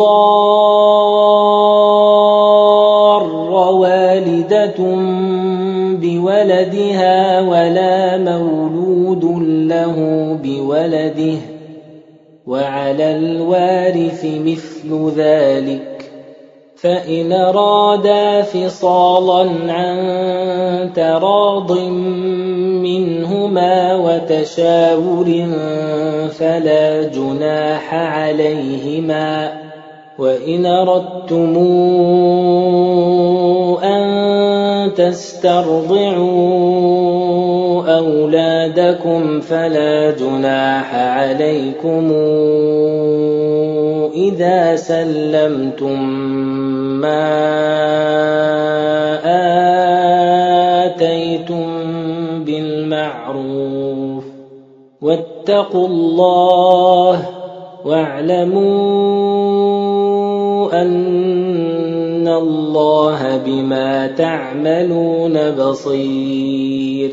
تُضَارَّ وَالِدَةٌ بِوَلَدِهَا وَلَا مَوْلُودٌ لَّهُ بِوَلَدِهِ وَعَلَى الْوَارِثِ مِثْلُ ذَلِكَ فَإِنْ أَرَادَا فِصَالًا عَن تَرَاضٍ مِّنْهُمَا وَتَشَاوُرٍ فَلَا جُنَاحَ عَلَيْهِمَا وَإِنْ أَرَدتُّمْ أَن تَسْتَرْضِعُوا أَوْلَادَكُمْ فَلَا جُنَاحَ عَلَيْكُمْ إِذَا سَلَّمْتُم مَّا آتَيْتُم بِالْمَعْرُوفِ وَاتَّقُوا اللَّهَ وَاعْلَمُوا أَنَّ اللَّهَ بِمَا تَعْمَلُونَ بَصِيرٌ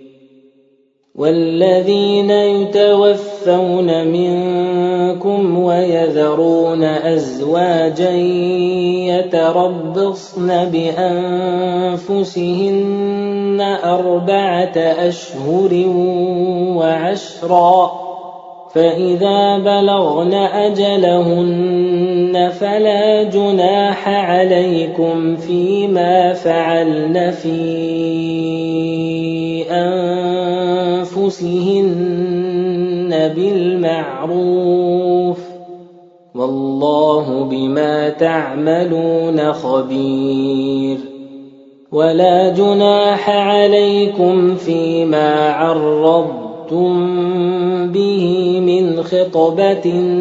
وَالَّذِينَ يُتَوَفَّوْنَ مِنكُمْ وَيَذَرُونَ أَزْوَاجًا يَتَرَبَّصْنَ بِأَنفُسِهِنَّ أَرْبَعَةَ أَشْهُرٍ وَعَشْرًا فَإِذَا بَلَغْنَ أَجَلَهُنَّ فَلَا جُنَاحَ عَلَيْكُمْ فِيمَا فَعَلْنَ فِي أَنفُسِهِنَّ بِالْمَعْرُوفِ وَاللَّهُ بِمَا تَعْمَلُونَ خَبِيرٌ وَلَا جُنَاحَ عَلَيْكُمْ فِيمَا عَرَّضْتُم بِهِ مِنْ خِطْبَةِ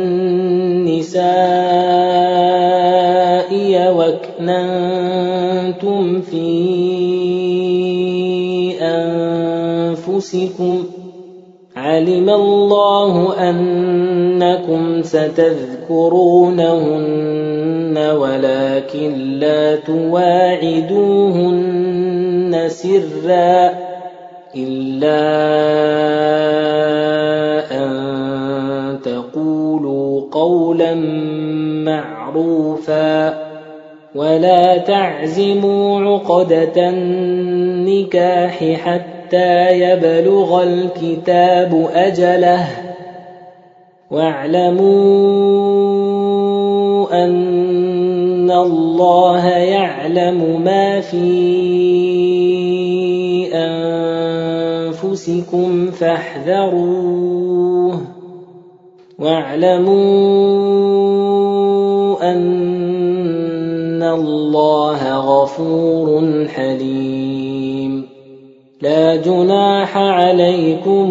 النِّسَاءِ وَأَكْنَنتُمْ فِي أَنفُسِكُمْ عَلِمَ اللَّهُ أَنَّكُمْ سَتَذْكُرُونَهُنَّ وَلَكِن لَّا تُوَاعِدُوهُنَّ سِرًّا إِلَّا أَن تَقُولُوا قَوْلًا مَّعْرُوفًا وَلَا تَعْزِمُوا عُقْدَةَ النِّكَاحِ حَتَّىٰ يَبْلُغَ الْكِتَابُ أَجَلَهُ وَاعْلَمُوا أَنَّ اللَّهَ يَعْلَمُ مَا فِي أَنفُسِكُمْ فَاحْذَرُوهُ وَاعْلَمُوا أَنَّ اللَّهَ غَفُورٌ حَلِيمٌ لَا جُنَاحَ عَلَيْكُمْ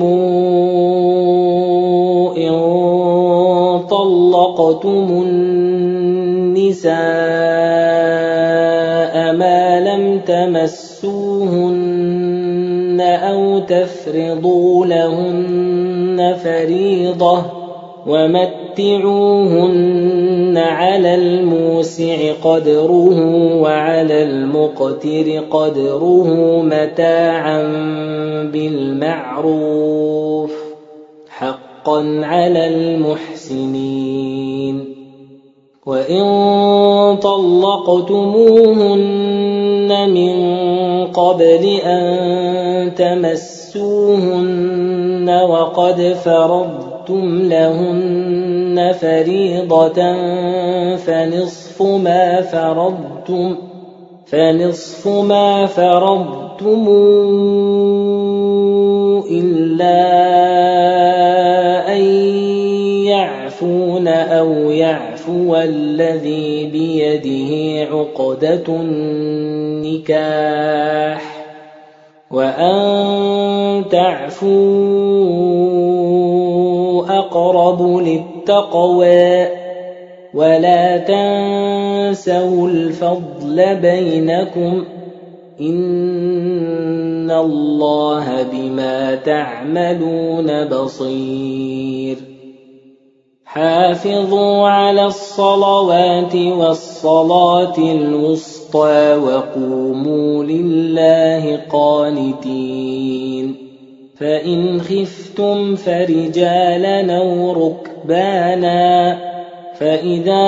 إِن طَلَّقْتُمُ النِّسَاءَ مَا لَمْ تَمَسُّوهُنَّ أَوْ تَفْرِضُوا لَهُنَّ فَرِيضَةً وَمَتِّعُوهُنَّ ومتعوهن على الموسع قدره وعلى المقتر قدره متاعا بالمعروف حقا على المحسنين. وإن طلقتموهن من قبل أن تمسوهن وقد فرضتم لهن فريضة فنصف ما فرضتم فنصف ما فرضتم إلا أن يعفون أو يعفو الذي بيده عقدة النكاح وأن تعفوا أقرب للتقوى ولا تنسوا الفضل بينكم إن الله بما تعملون بصير. حافظوا على الصلوات والصلاة الوسطى وقوموا لله قانتين. فإن خفتم فرجالا أو ركبانا فإذا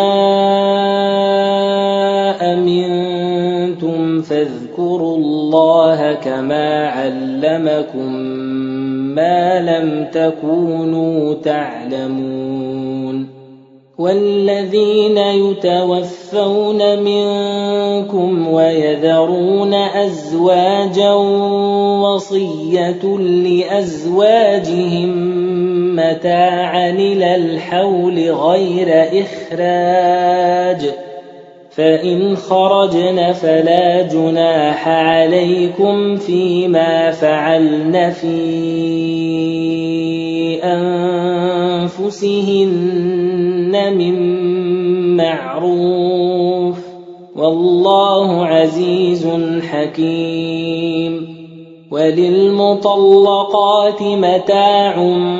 أمنتم فاذكروا الله كما علمكم ما لم تكونوا تعلمون. والذين يتوفون منكم ويذرون أزواجا وصية لأزواجهم متاعا إلى الحول غير إخراج فإن خرجن فلا جناح عليكم فيما فعلن في أنفسهن من معروف والله عزيز حكيم. وللمطلقات متاع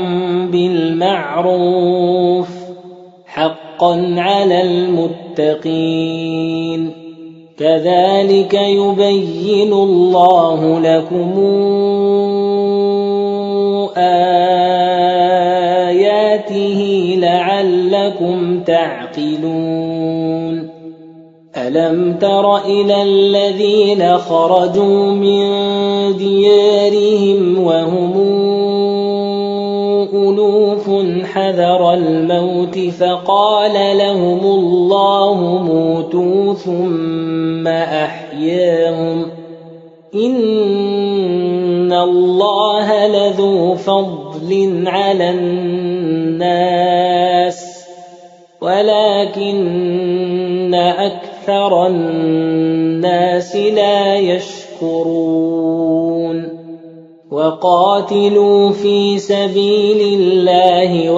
بالمعروف حقا على المتقين. كذلك يبين الله لكم آياته لعلكم تعقلون. ألم تر إلى الذين خرجوا من ديارهم وهم ألوف حذر الموت فقال لهم الله موتوا ثم أحياهم إن الله لذو فضل على الناس ولكن أكثر الناس لا يشكرون. وقاتلوا في سبيل الله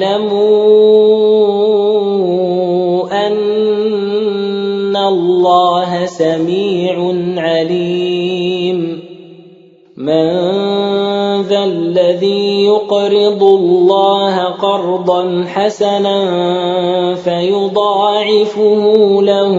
واعلموا أن الله سميع عليم. من ذا الذي يقرض الله قرضا حسنا فيضاعفه له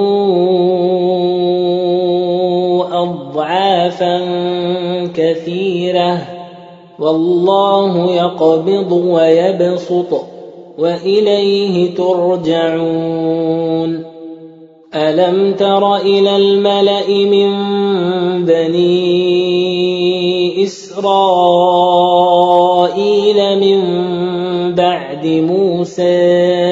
أضعافا كثيرة والله يقبض ويبسط وإليه ترجعون. ألم تر إلى الملأ من بني إسرائيل من بعد موسى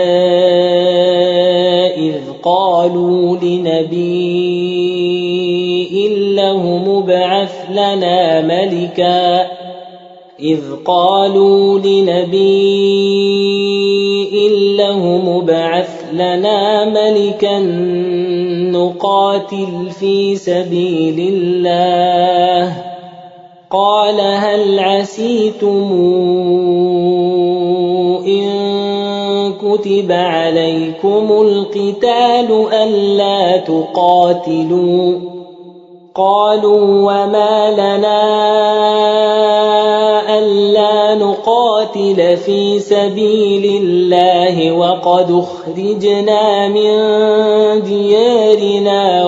إذ قالوا لنبي له مبعث لنا ملكا إذ قالوا لنبي له مبعث لنا ملكا نقاتل في سبيل الله قال هل عسيتم إن كتب عليكم القتال ألا تقاتلوا قالوا وما لنا ألا نقاتل في سبيل الله وقد أخرجنا من ديارنا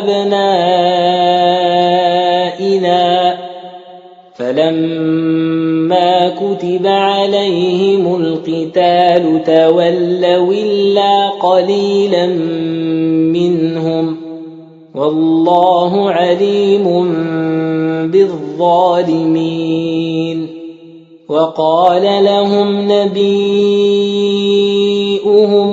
وأبنائنا فلما كتب عليهم القتال تولوا إلا قليلا منهم والله عليم بالظالمين. وقال لهم نبيؤهم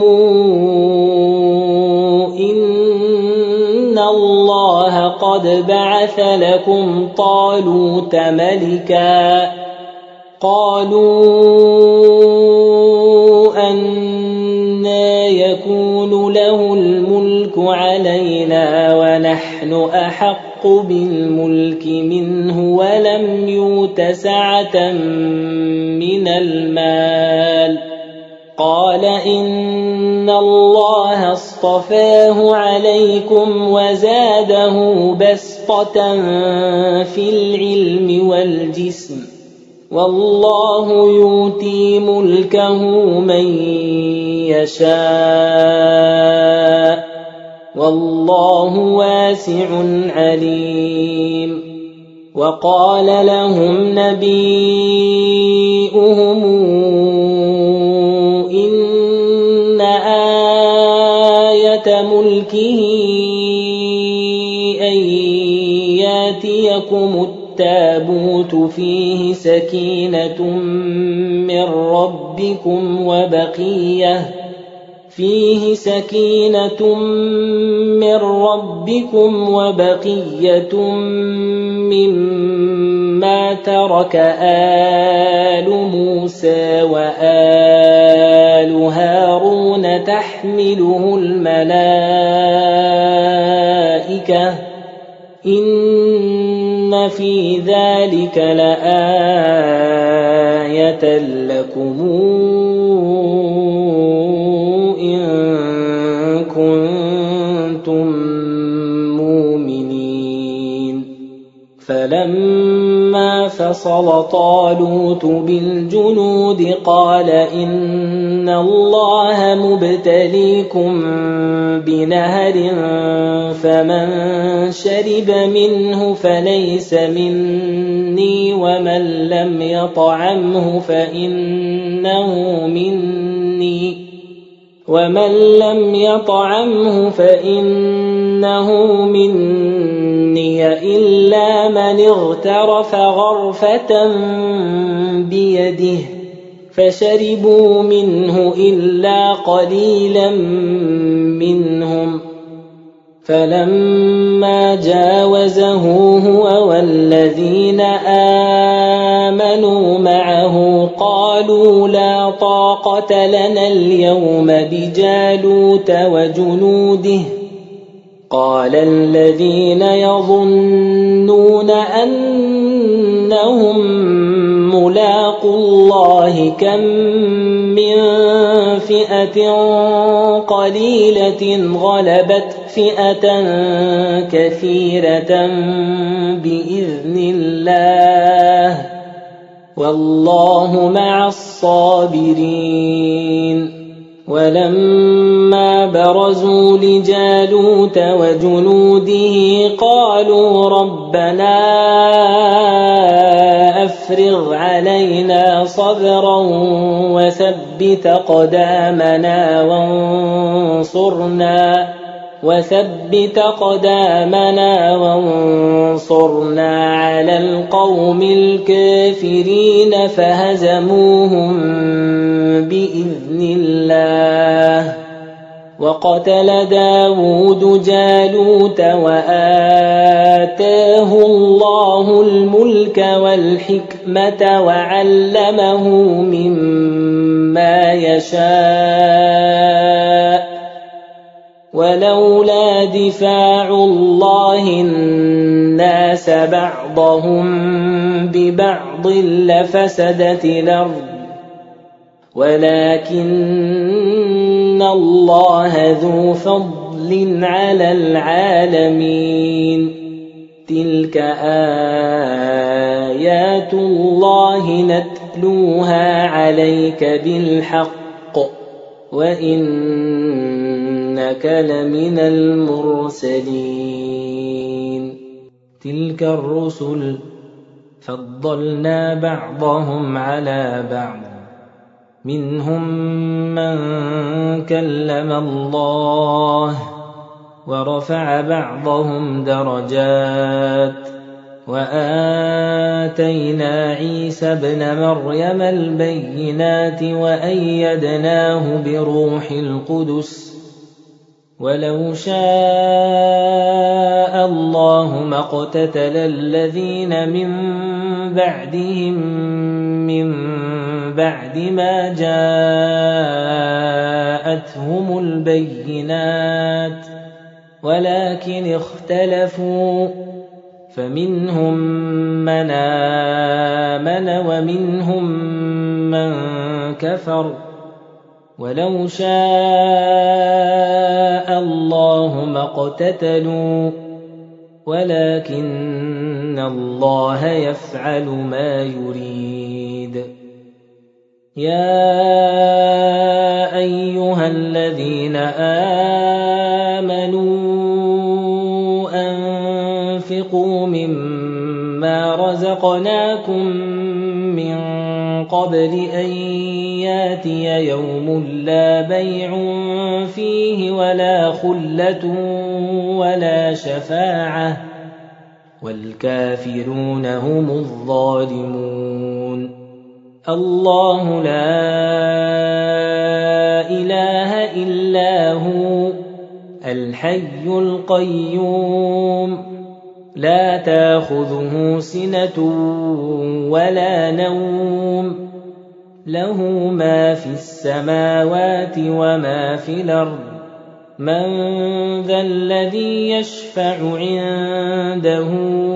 إن الله قد بعث لكم طالوت ملكا قالوا أنى يكون له الملك علينا ونحن أحق بالملك منه ولم يؤت سعة من المال قال إن الله اصطفاه عليكم وزاده بسطة في العلم والجسم والله يؤتي ملكه من يشاء والله واسع عليم. وقال لهم نبيؤهم إن آية ملكه أن ياتيكم التابوت فيه سكينة من ربكم وبقية فيه سكينة من ربكم وبقية مما ترك آل موسى وآل هارون تحمله الملائكة إن في ذلك لآية لكم إن كنتم مؤمنين. فلما فصل طالوت بالجنود قال إن الله مبتليكم بنهر فمن شرب منه فليس مني ومن لم يطعمه فإنه مني ومن لم يطعمه فإنه مني إلا من اغترف غرفة بيده فشربوا منه إلا قليلا منهم فلما جاوزه هو والذين آمنوا معه قالوا لا طاقة لنا اليوم بجالوت وجنوده قال الذين يظنون أنهم ملاقو الله كم من فئة قليلة غلبت فئة كثيرة بإذن الله والله مع الصابرين. ولما برزوا لجالوت وجنوده قالوا ربنا أفرغ علينا صبرا وثبت أقدامنا وانصرنا وثبت قدامنا وانصرنا على القوم الكافرين فهزموهم بإذن الله. وقتل داود جالوت وآتاه الله الملك والحكمة وعلمه مما يشاء ولولا دفاع الله الناس بعضهم ببعض لفسدت الأرض ولكن الله ذو فضل على العالمين. تِلْكَ آيَاتُ اللَّهِ نَتْلُوهَا عَلَيْكَ بِالْحَقِّ وَإِنَّكَ لَمِنَ الْمُرْسَلِينَ تِلْكَ الرُّسُلُ فَضَّلْنَا بَعْضَهُمْ عَلَى بَعْضٍ مِنْهُمْ مَنْ كَلَّمَ اللَّهُ وَرَفَعَ بَعْضَهُمْ دَرَجَاتٍ وَآتَيْنَا عِيسَى ابْنَ مَرْيَمَ الْبَيِّنَاتِ وَأَيَّدْنَاهُ بِرُوحِ الْقُدُسِ وَلَوْ شَاءَ اللَّهُ مَا اقْتَتَلَ الَّذِينَ مِن بَعْدِهِم مِّن بَعْدِ مَا جَاءَتْهُمُ الْبَيِّنَاتُ وَلَكِنِ اخْتَلَفُوا فَمِنْهُم مَّنْ آمَنَ وَمِنْهُم مَّن كَفَرَ وَلَوْ شَاءَ اللَّهُ مَا اقْتَتَلُوا وَلَكِنَّ اللَّهَ يَفْعَلُ مَا يُرِيدُ يَا أَيُّهَا الَّذِينَ آمَنُوا أَنفِقُوا مِمَّا رَزَقْنَاكُم مِّن قَبْلِ أَن يَأْتِيَ يَوْمٌ لَّا بَيْعٌ فِيهِ وَلَا خُلَّةٌ وَلَا شَفَاعَةٌ وَالْكَافِرُونَ هُمُ الظَّالِمُونَ اللَّهُ لَا إِلَٰهَ إِلَّا هُوَ الْحَيُّ الْقَيُّومُ لَا تَأْخُذُهُ سِنَةٌ وَلَا نَوْمٌ لَهُ مَا فِي السَّمَاوَاتِ وَمَا فِي الْأَرْضِ مَنْ ذَا الَّذِي يَشْفَعُ عِندَهُ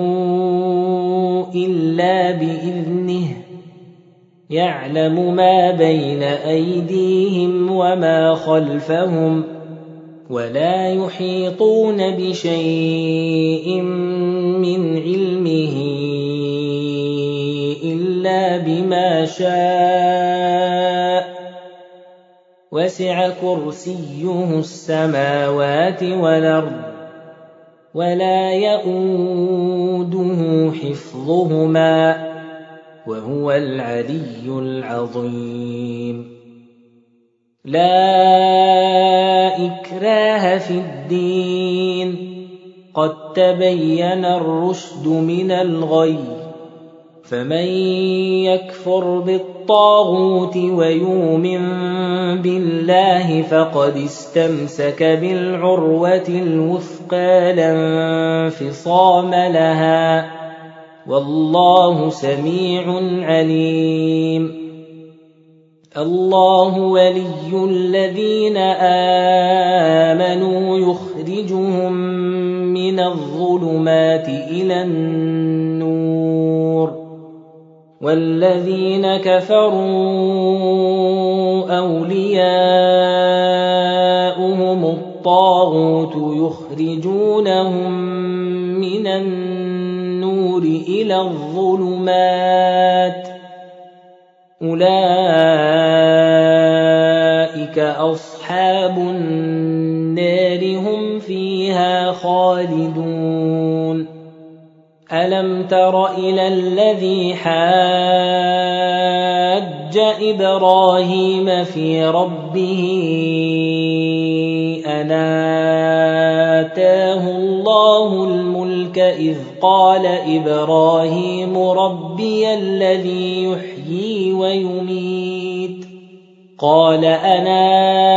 إِلَّا بِإِذْنِهِ يَعْلَمُ مَا بَيْنَ أَيْدِيهِمْ وَمَا خَلْفَهُمْ وَلَا يُحِيطُونَ بِشَيْءٍ مِّنْ عِلْمِهِ إِلَّا بِمَا شَاءَ وَسِعَ كُرْسِيُّهُ السَّمَاوَاتِ وَالْأَرْضَ وَلَا يَئُودُهُ حِفْظُهُمَا وَهُوَ الْعَلِيُّ الْعَظِيمُ لَا إِكْرَاهَ فِي الدِّينِ قَدْ تَبَيَّنَ الرُّشْدُ مِنَ الْغَيِّ فَمَن يَكْفُرْ بِالطَّاغُوتِ وَيُؤْمِن بِاللَّهِ فَقَدِ اسْتَمْسَكَ بِالْعُرْوَةِ الْوُثْقَىٰ لَا انفِصَامَ لَهَا وَاللَّهُ سَمِيعٌ عَلِيمٌ اللَّهُ وَلِيُّ الَّذِينَ آمَنُوا يُخْرِجُهُم مِّنَ الظُّلُمَاتِ إِلَى النُّورِ وَالَّذِينَ كَفَرُوا أَوْلِيَاؤُهُمُ الطَّاغُوتُ يُخْرِجُونَهُم مِّنَ النُّورِ إِلَى الظُّلُمَاتِ أُولَئِكَ أَصْحَابُ النَّارِ هُمْ فِيهَا خَالِدُونَ أَلَمْ تَرَ إِلَى الَّذِي حَاجَّ إِبْرَاهِيمَ فِي رَبِّهِ أَنْ آتَاهُ اللَّهُ الْمُلْكَ إِذْ قَالَ إِبْرَاهِيمُ رَبِّيَ الَّذِي يُحْيِي وَيُمِيتُ قَالَ أَنَا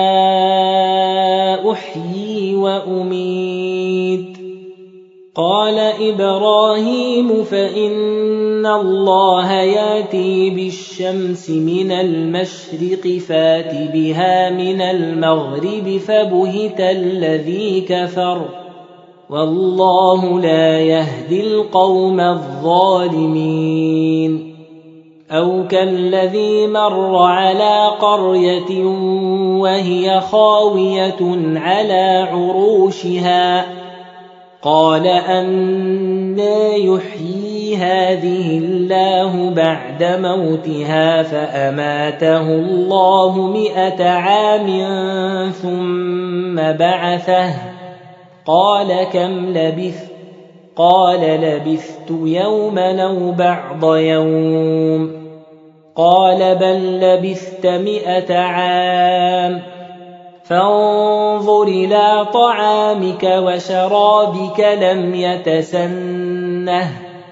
أُحْيِي وَأُمِيتُ قَالَ إِبْرَاهِيمُ فَإِنَّ اللَّهَ يَأْتِي بِالشَّمْسِ مِنَ الْمَشْرِقِ فَأْتِ بِهَا مِنَ الْمَغْرِبِ فَبُهِتَ الَّذِي كَفَرَ وَاللَّهُ لَا يَهْدِي الْقَوْمَ الظَّالِمِينَ أَوْ كَالَّذِي مَرَّ عَلَىٰ قَرْيَةٍ وَهِيَ خَاوِيَةٌ عَلَىٰ عُرُوشِهَا قال أنى يحيي هذه الله بعد موتها فأماته الله مئة عام ثم بعثه قال كم لبثت قال لبثت يوما أو بعض يوم قال بل لبثت مئة عام فانظر إلى طعامك وشرابك لم يتسنه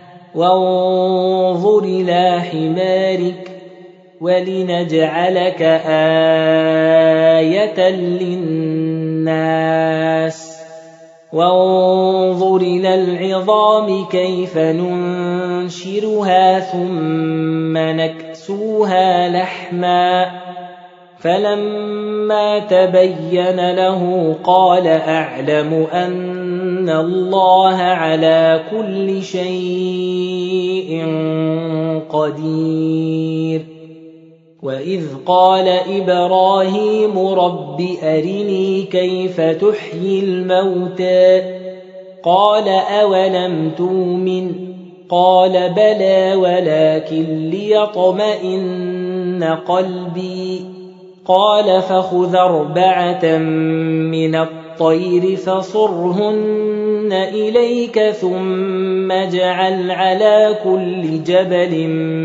وانظر إلى حمارك ولنجعلك آية للناس وانظر إلى العظام كيف ننشرها ثم نكسوها لحما فلما تبين له قال أعلم أن الله على كل شيء قدير وإذ قال إبراهيم رب أرني كيف تحيي الموتى قال أولم تؤمن قال بلى ولكن ليطمئن قلبي قال فخذ أربعة من الطير فصرهن إليك ثم اجعل على كل جبل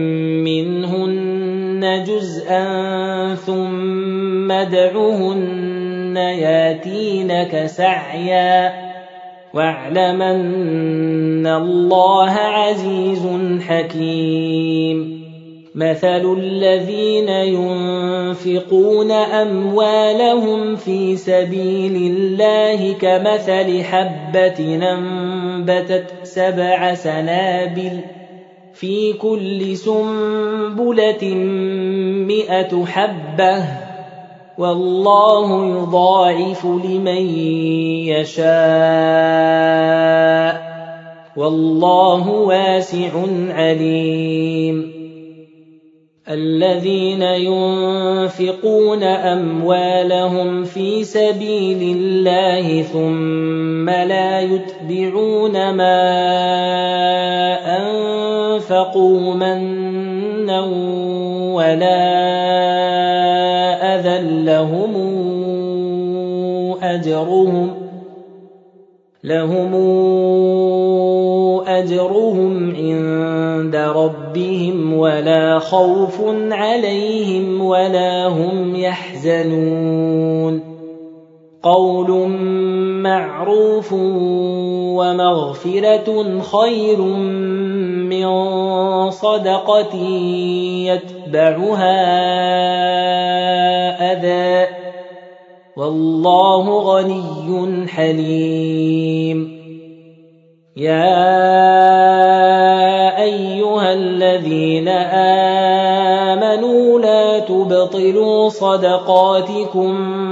منهن جزءا ثم ادعهن ياتينك سعيا واعلم أن الله عزيز حكيم مثل الذين ينفقون أموالهم في سبيل الله كمثل حبة أنبتت سبع سنابل في كل سنبلة مئة حبة والله يضاعف لمن يشاء والله واسع عليم الذين ينفقون أموالهم في سبيل الله ثم لا يتبعون ما أنفقوا منا ولا أذى لهم أجرهم لهم أجرهم عند ربهم ولا خوف عليهم ولا هم يحزنون قول معروف ومغفرة خير من صدقة يتبعها أذى والله غني حليم يا أيها الذين آمنوا لا تبطلوا صدقاتكم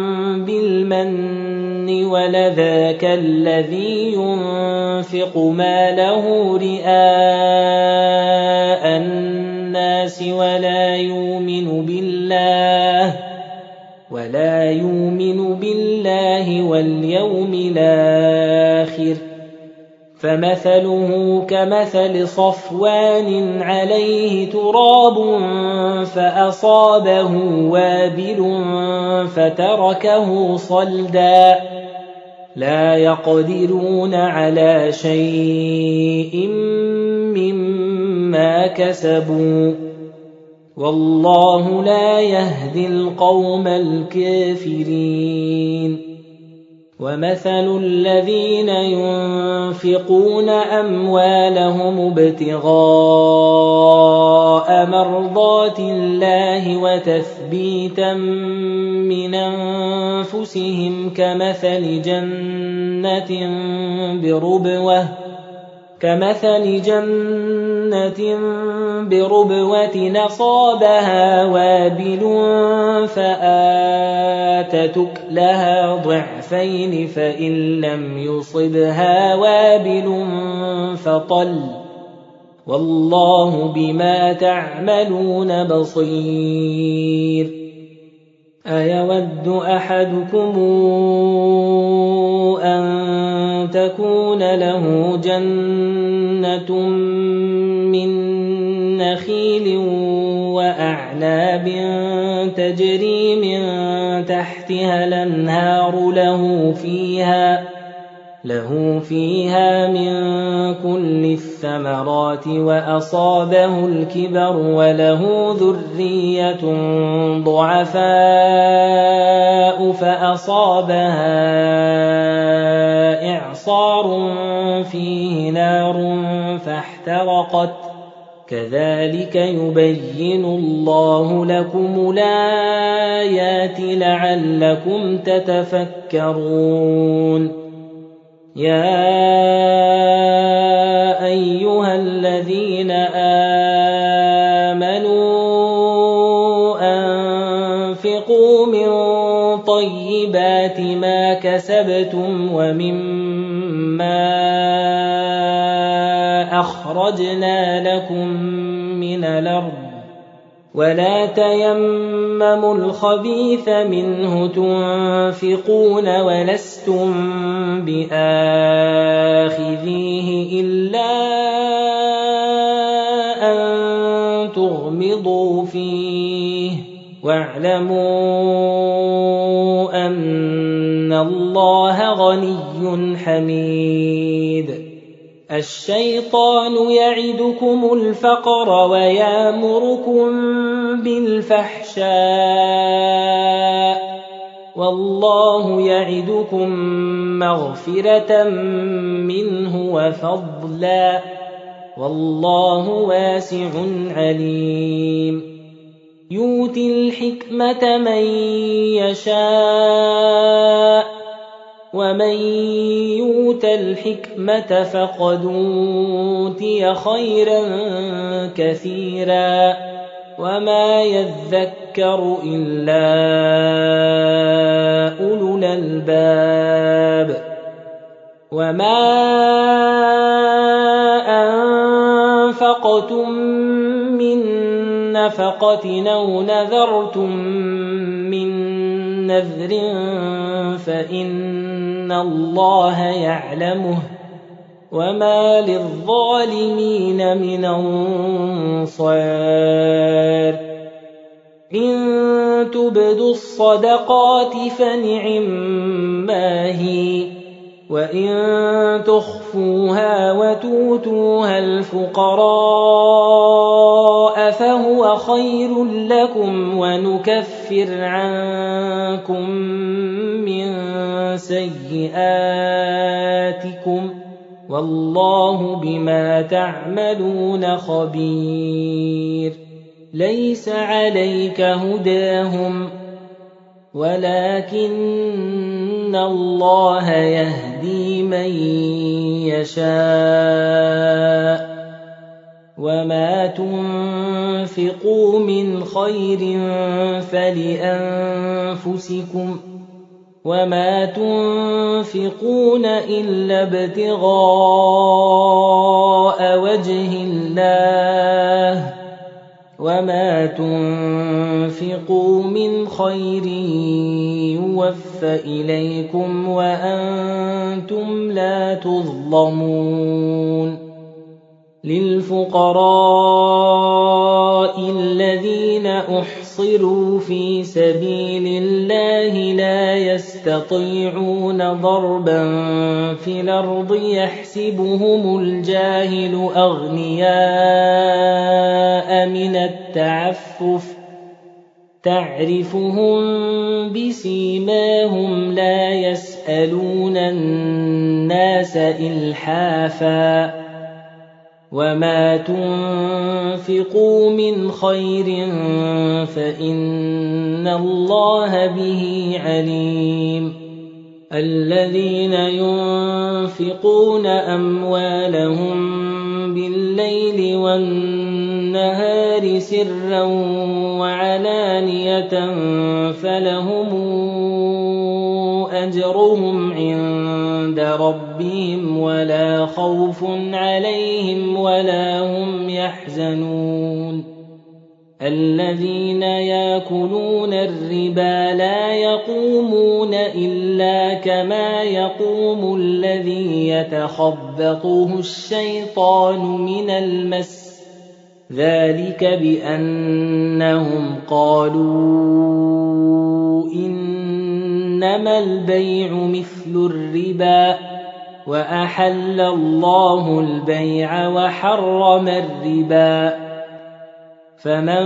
بالمن ولذا كالذي ينفق ماله رئاء الناس ولا يؤمن بالله ولا يؤمن بالله واليوم الآخر فمثله كمثل صفوان عليه تراب فأصابه وابل فتركه صلدا لا يقدرون على شيء مما كسبوا والله لا يهدي القوم الكافرين ومثل الذين ينفقون أموالهم ابتغاء مرضات الله وتثبيتا من أنفسهم كمثل جنة بربوة كمثل جنة بربوة أصابها وابل فآتت أكلها ضعفين فإن لم يصبها وابل فطل والله بما تعملون بصير أيود أحدكم أن تكون له جَنَّةٌ مِّن نَّخِيلٍ وَأَعْنَابٍ تَجْرِي مِن تَحْتِهَا الْأَنْهَارُ لَهُ فِيهَا له فيها من كل الثمرات وأصابه الكبر وله ذرية ضعفاء فأصابها إعصار فيه نار فاحترقت كذلك يبين الله لكم الآيات لعلكم تتفكرون. يا أيها الذين آمنوا أنفقوا من طيبات ما كسبتم ومما أخرجنا لكم من الأرض ولا تيمموا الخبيث منه تنفقون ولستم بآخذيه إلا أن تغمضوا فيه واعلموا أن الله غني حميد. الشيطان يعدكم الفقر ويأمركم بالفحشاء والله يعدكم مغفرة منه وفضلا والله واسع عليم. يؤتي الحكمة من يشاء ومن يؤت الحكمة فقد أوتي خيرا كثيرا وما يذكر إلا أولو الألباب. وما أنفقتم من نفقة أو نذرتم من نذر فإن الله يعلمه وما للظالمين من أنصار. إن تبدوا الصدقات فنعما هي وإن تخفوها وتؤتوها الفقراء فهو خير لكم ونكفر عنكم من سيئاتكم والله بما تعملون خبير. ليس عليك هداهم ولكن الله يهدي من يشاء وما تنفقوا من خير فلأنفسكم وما تنفقون إلا ابتغاء وجه الله وما تنفقوا من خير يوفى إليكم وأنتم لا تظلمون. للفقراء الذين أحصروا في سبيل الله لا يستطيعون ضربا في الأرض يحسبهم الجاهل أغنياء من التعفف تعرفهم بسيماهم لا يسألون الناس إلحافا وما تنفقوا من خير فإن الله به عليم. الذين ينفقون أموالهم بالليل والنهار سرا وعلانية فلهم أجرهم عند ربهم ولا خوف عليهم ولا هم يحزنون. الذين يأكلون الربا لا يقومون إلا كما يقوم الذي يتخبطه الشيطان من المس ذلك بأنهم قالوا إنما البيع مثل الربا وأحل الله البيع وحرم الربا فمن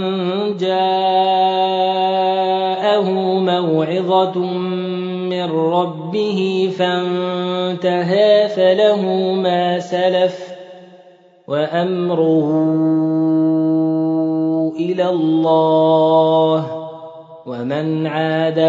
جاءه موعظة من ربه فانتهى فله ما سلف وأمره إلى الله ومن عاد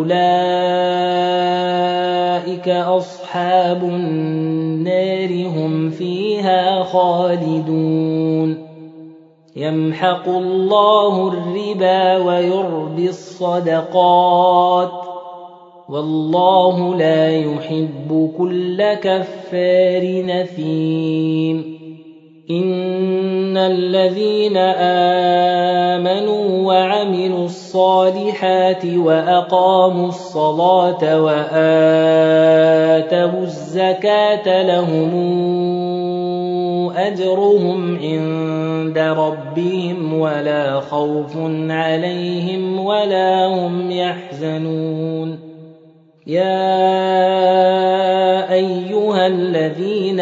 فأولئك أصحاب النار هم فيها خالدون يمحق الله الربا ويربي الصدقات والله لا يحب كل كفار نثيم إن الذين آمنوا وعملوا الصالحات وأقاموا الصلاة وآتوا الزكاة لهم أجرهم عند ربهم ولا خوف عليهم ولا هم يحزنون يا أيها الذين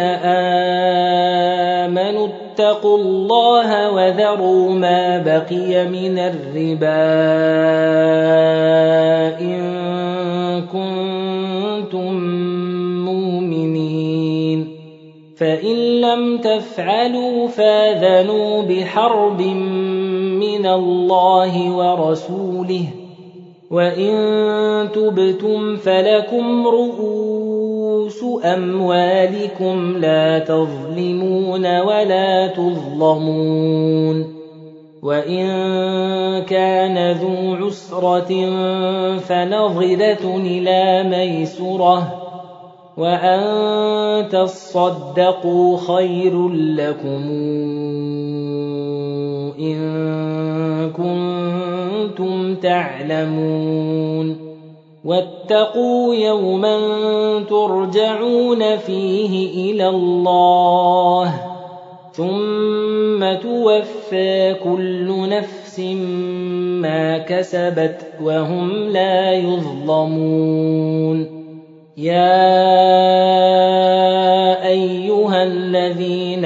آمنوا اتقوا الله وذروا ما بقي من الربا إن كنتم مؤمنين فإن لم تفعلوا فاذنوا بحرب من الله ورسوله وإن تبتم فلكم رؤوس أموالكم لا تظلمون ولا تظلمون وإن كان ذو عسرة فنظرة إلى ميسرة وأن تصدقوا خير لكم إن كنتم تعلمون واتقوا يوما ترجعون فيه إلى الله ثم توفى كل نفس ما كسبت وهم لا يظلمون يا أيها الذين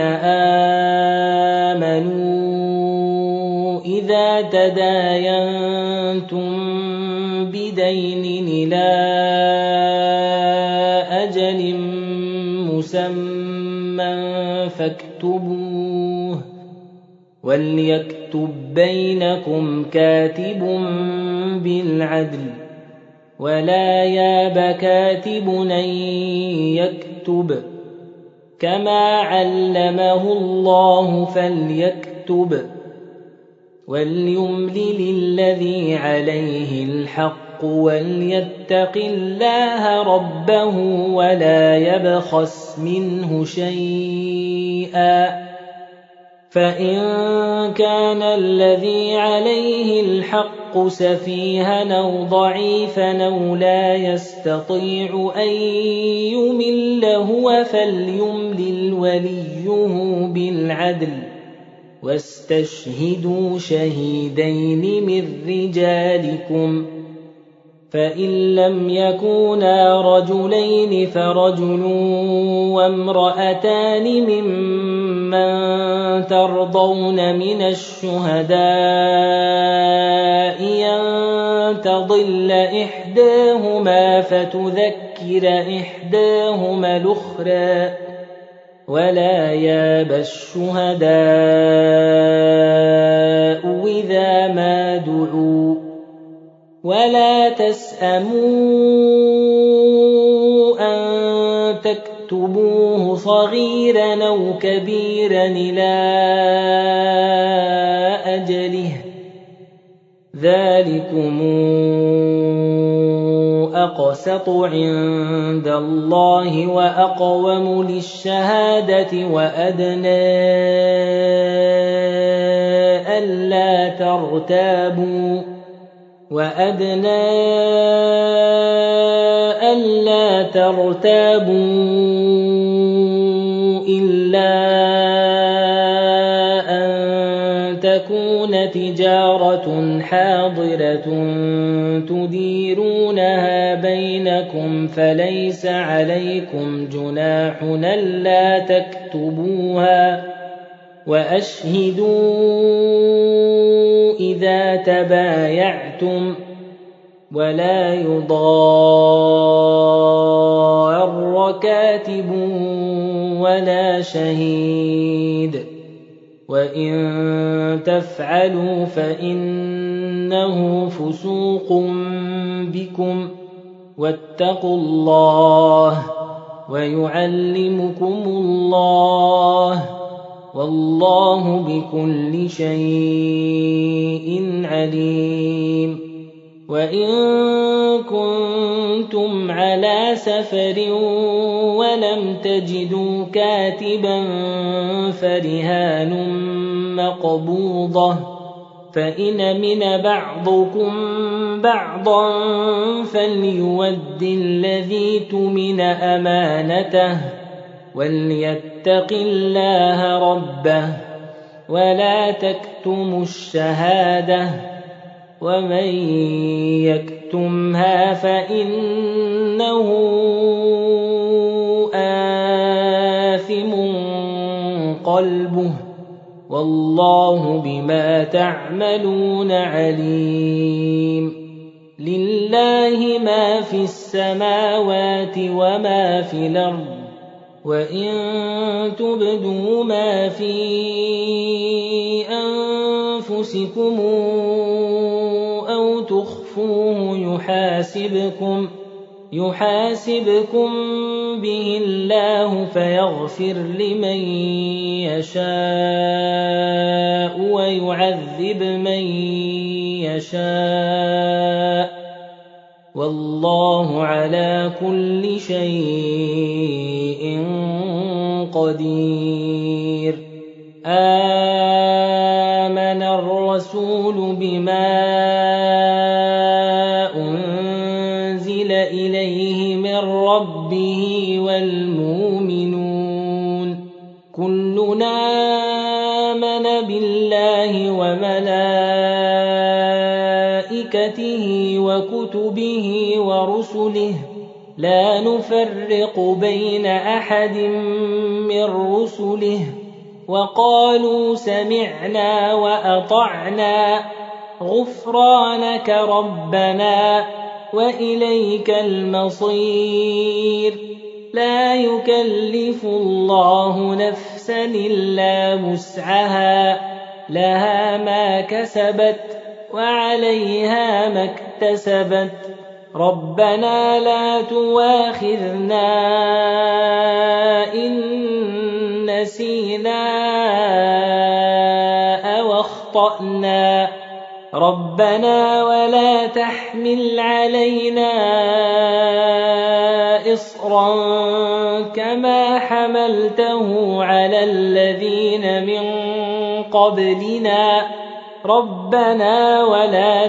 آمنوا إذا تداينتم بدين إلى أجل مسمى فاكتبوه وليكتب بينكم كاتب بالعدل ولا ياب كاتب أن يكتب كما علمه الله فليكتب وليملل الذي عليه الحق وليتق الله ربه ولا يبخس منه شيئا فإن كان الذي عليه الحق سفيها أو ضعيفا أو لا يستطيع أن يمل هو فليملل وليه بالعدل واستشهدوا شهيدين من رجالكم فإن لم يكونا رجلين فرجل وامرأتان ممن ترضون من الشهداء أن تضل إحداهما فتذكر إحداهما الأخرى ولا ياب الشهداء إذا ما دعوا ولا تسأموا أن تكتبوه صغيرا أو كبيرا إلى أجله ذلكم أقسط عند الله وأقوم للشهادة وأدنى ألا ترتابوا وأدنى ألا ترتابوا إلا أن تكون تجارة حاضرة تديرونها بينكم فليس عليكم جناح ألا تكتبوها وأشهدوا إذا تبايعتم ولا يضار كاتب ولا شهيد وإن تفعلوا فإنه فسوق بكم واتقوا الله ويعلمكم الله والله بكل شيء عليم وإن كنتم على سفر ولم تجدوا كاتبا فرهان مقبوضة فإن من بعضكم بعضا فليؤد الذي اؤتمن أمانته وليتق الله ربه ولا تكتموا الشهادة ومن يكتمها فإنه آثم قلبه والله بما تعملون عليم لله ما في السماوات وما في الأرض وإن تبدوا ما في أنفسكم أو تخفوه يحاسبكم يحاسبكم به الله فيغفر لمن يشاء ويعذب من يشاء والله على كل شيء قدير آمن الرسول بما أنزل إليه من ربه والمؤمنون كلنا آمن بالله وملائكته وكتبه ورسله لا نفرق بين أحد من رسله وقالوا سمعنا وأطعنا غفرانك ربنا وإليك المصير لا يكلف الله نفسا إلا وسعها لها ما كسبت وعليها ما اكتسبت ربنا لا تواخذنا إن نسينا أو أخطأنا ربنا ولا تحمل علينا إصرا كما حملته على الذين من قبلنا ربنا ولا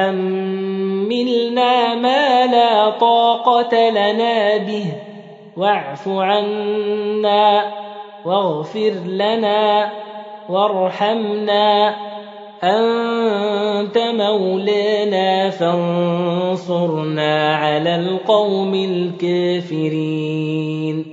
تحملنا ما لا طاقة لنا به واعف عنا واغفر لنا وارحمنا أنت مولانا فانصرنا على القوم الكافرين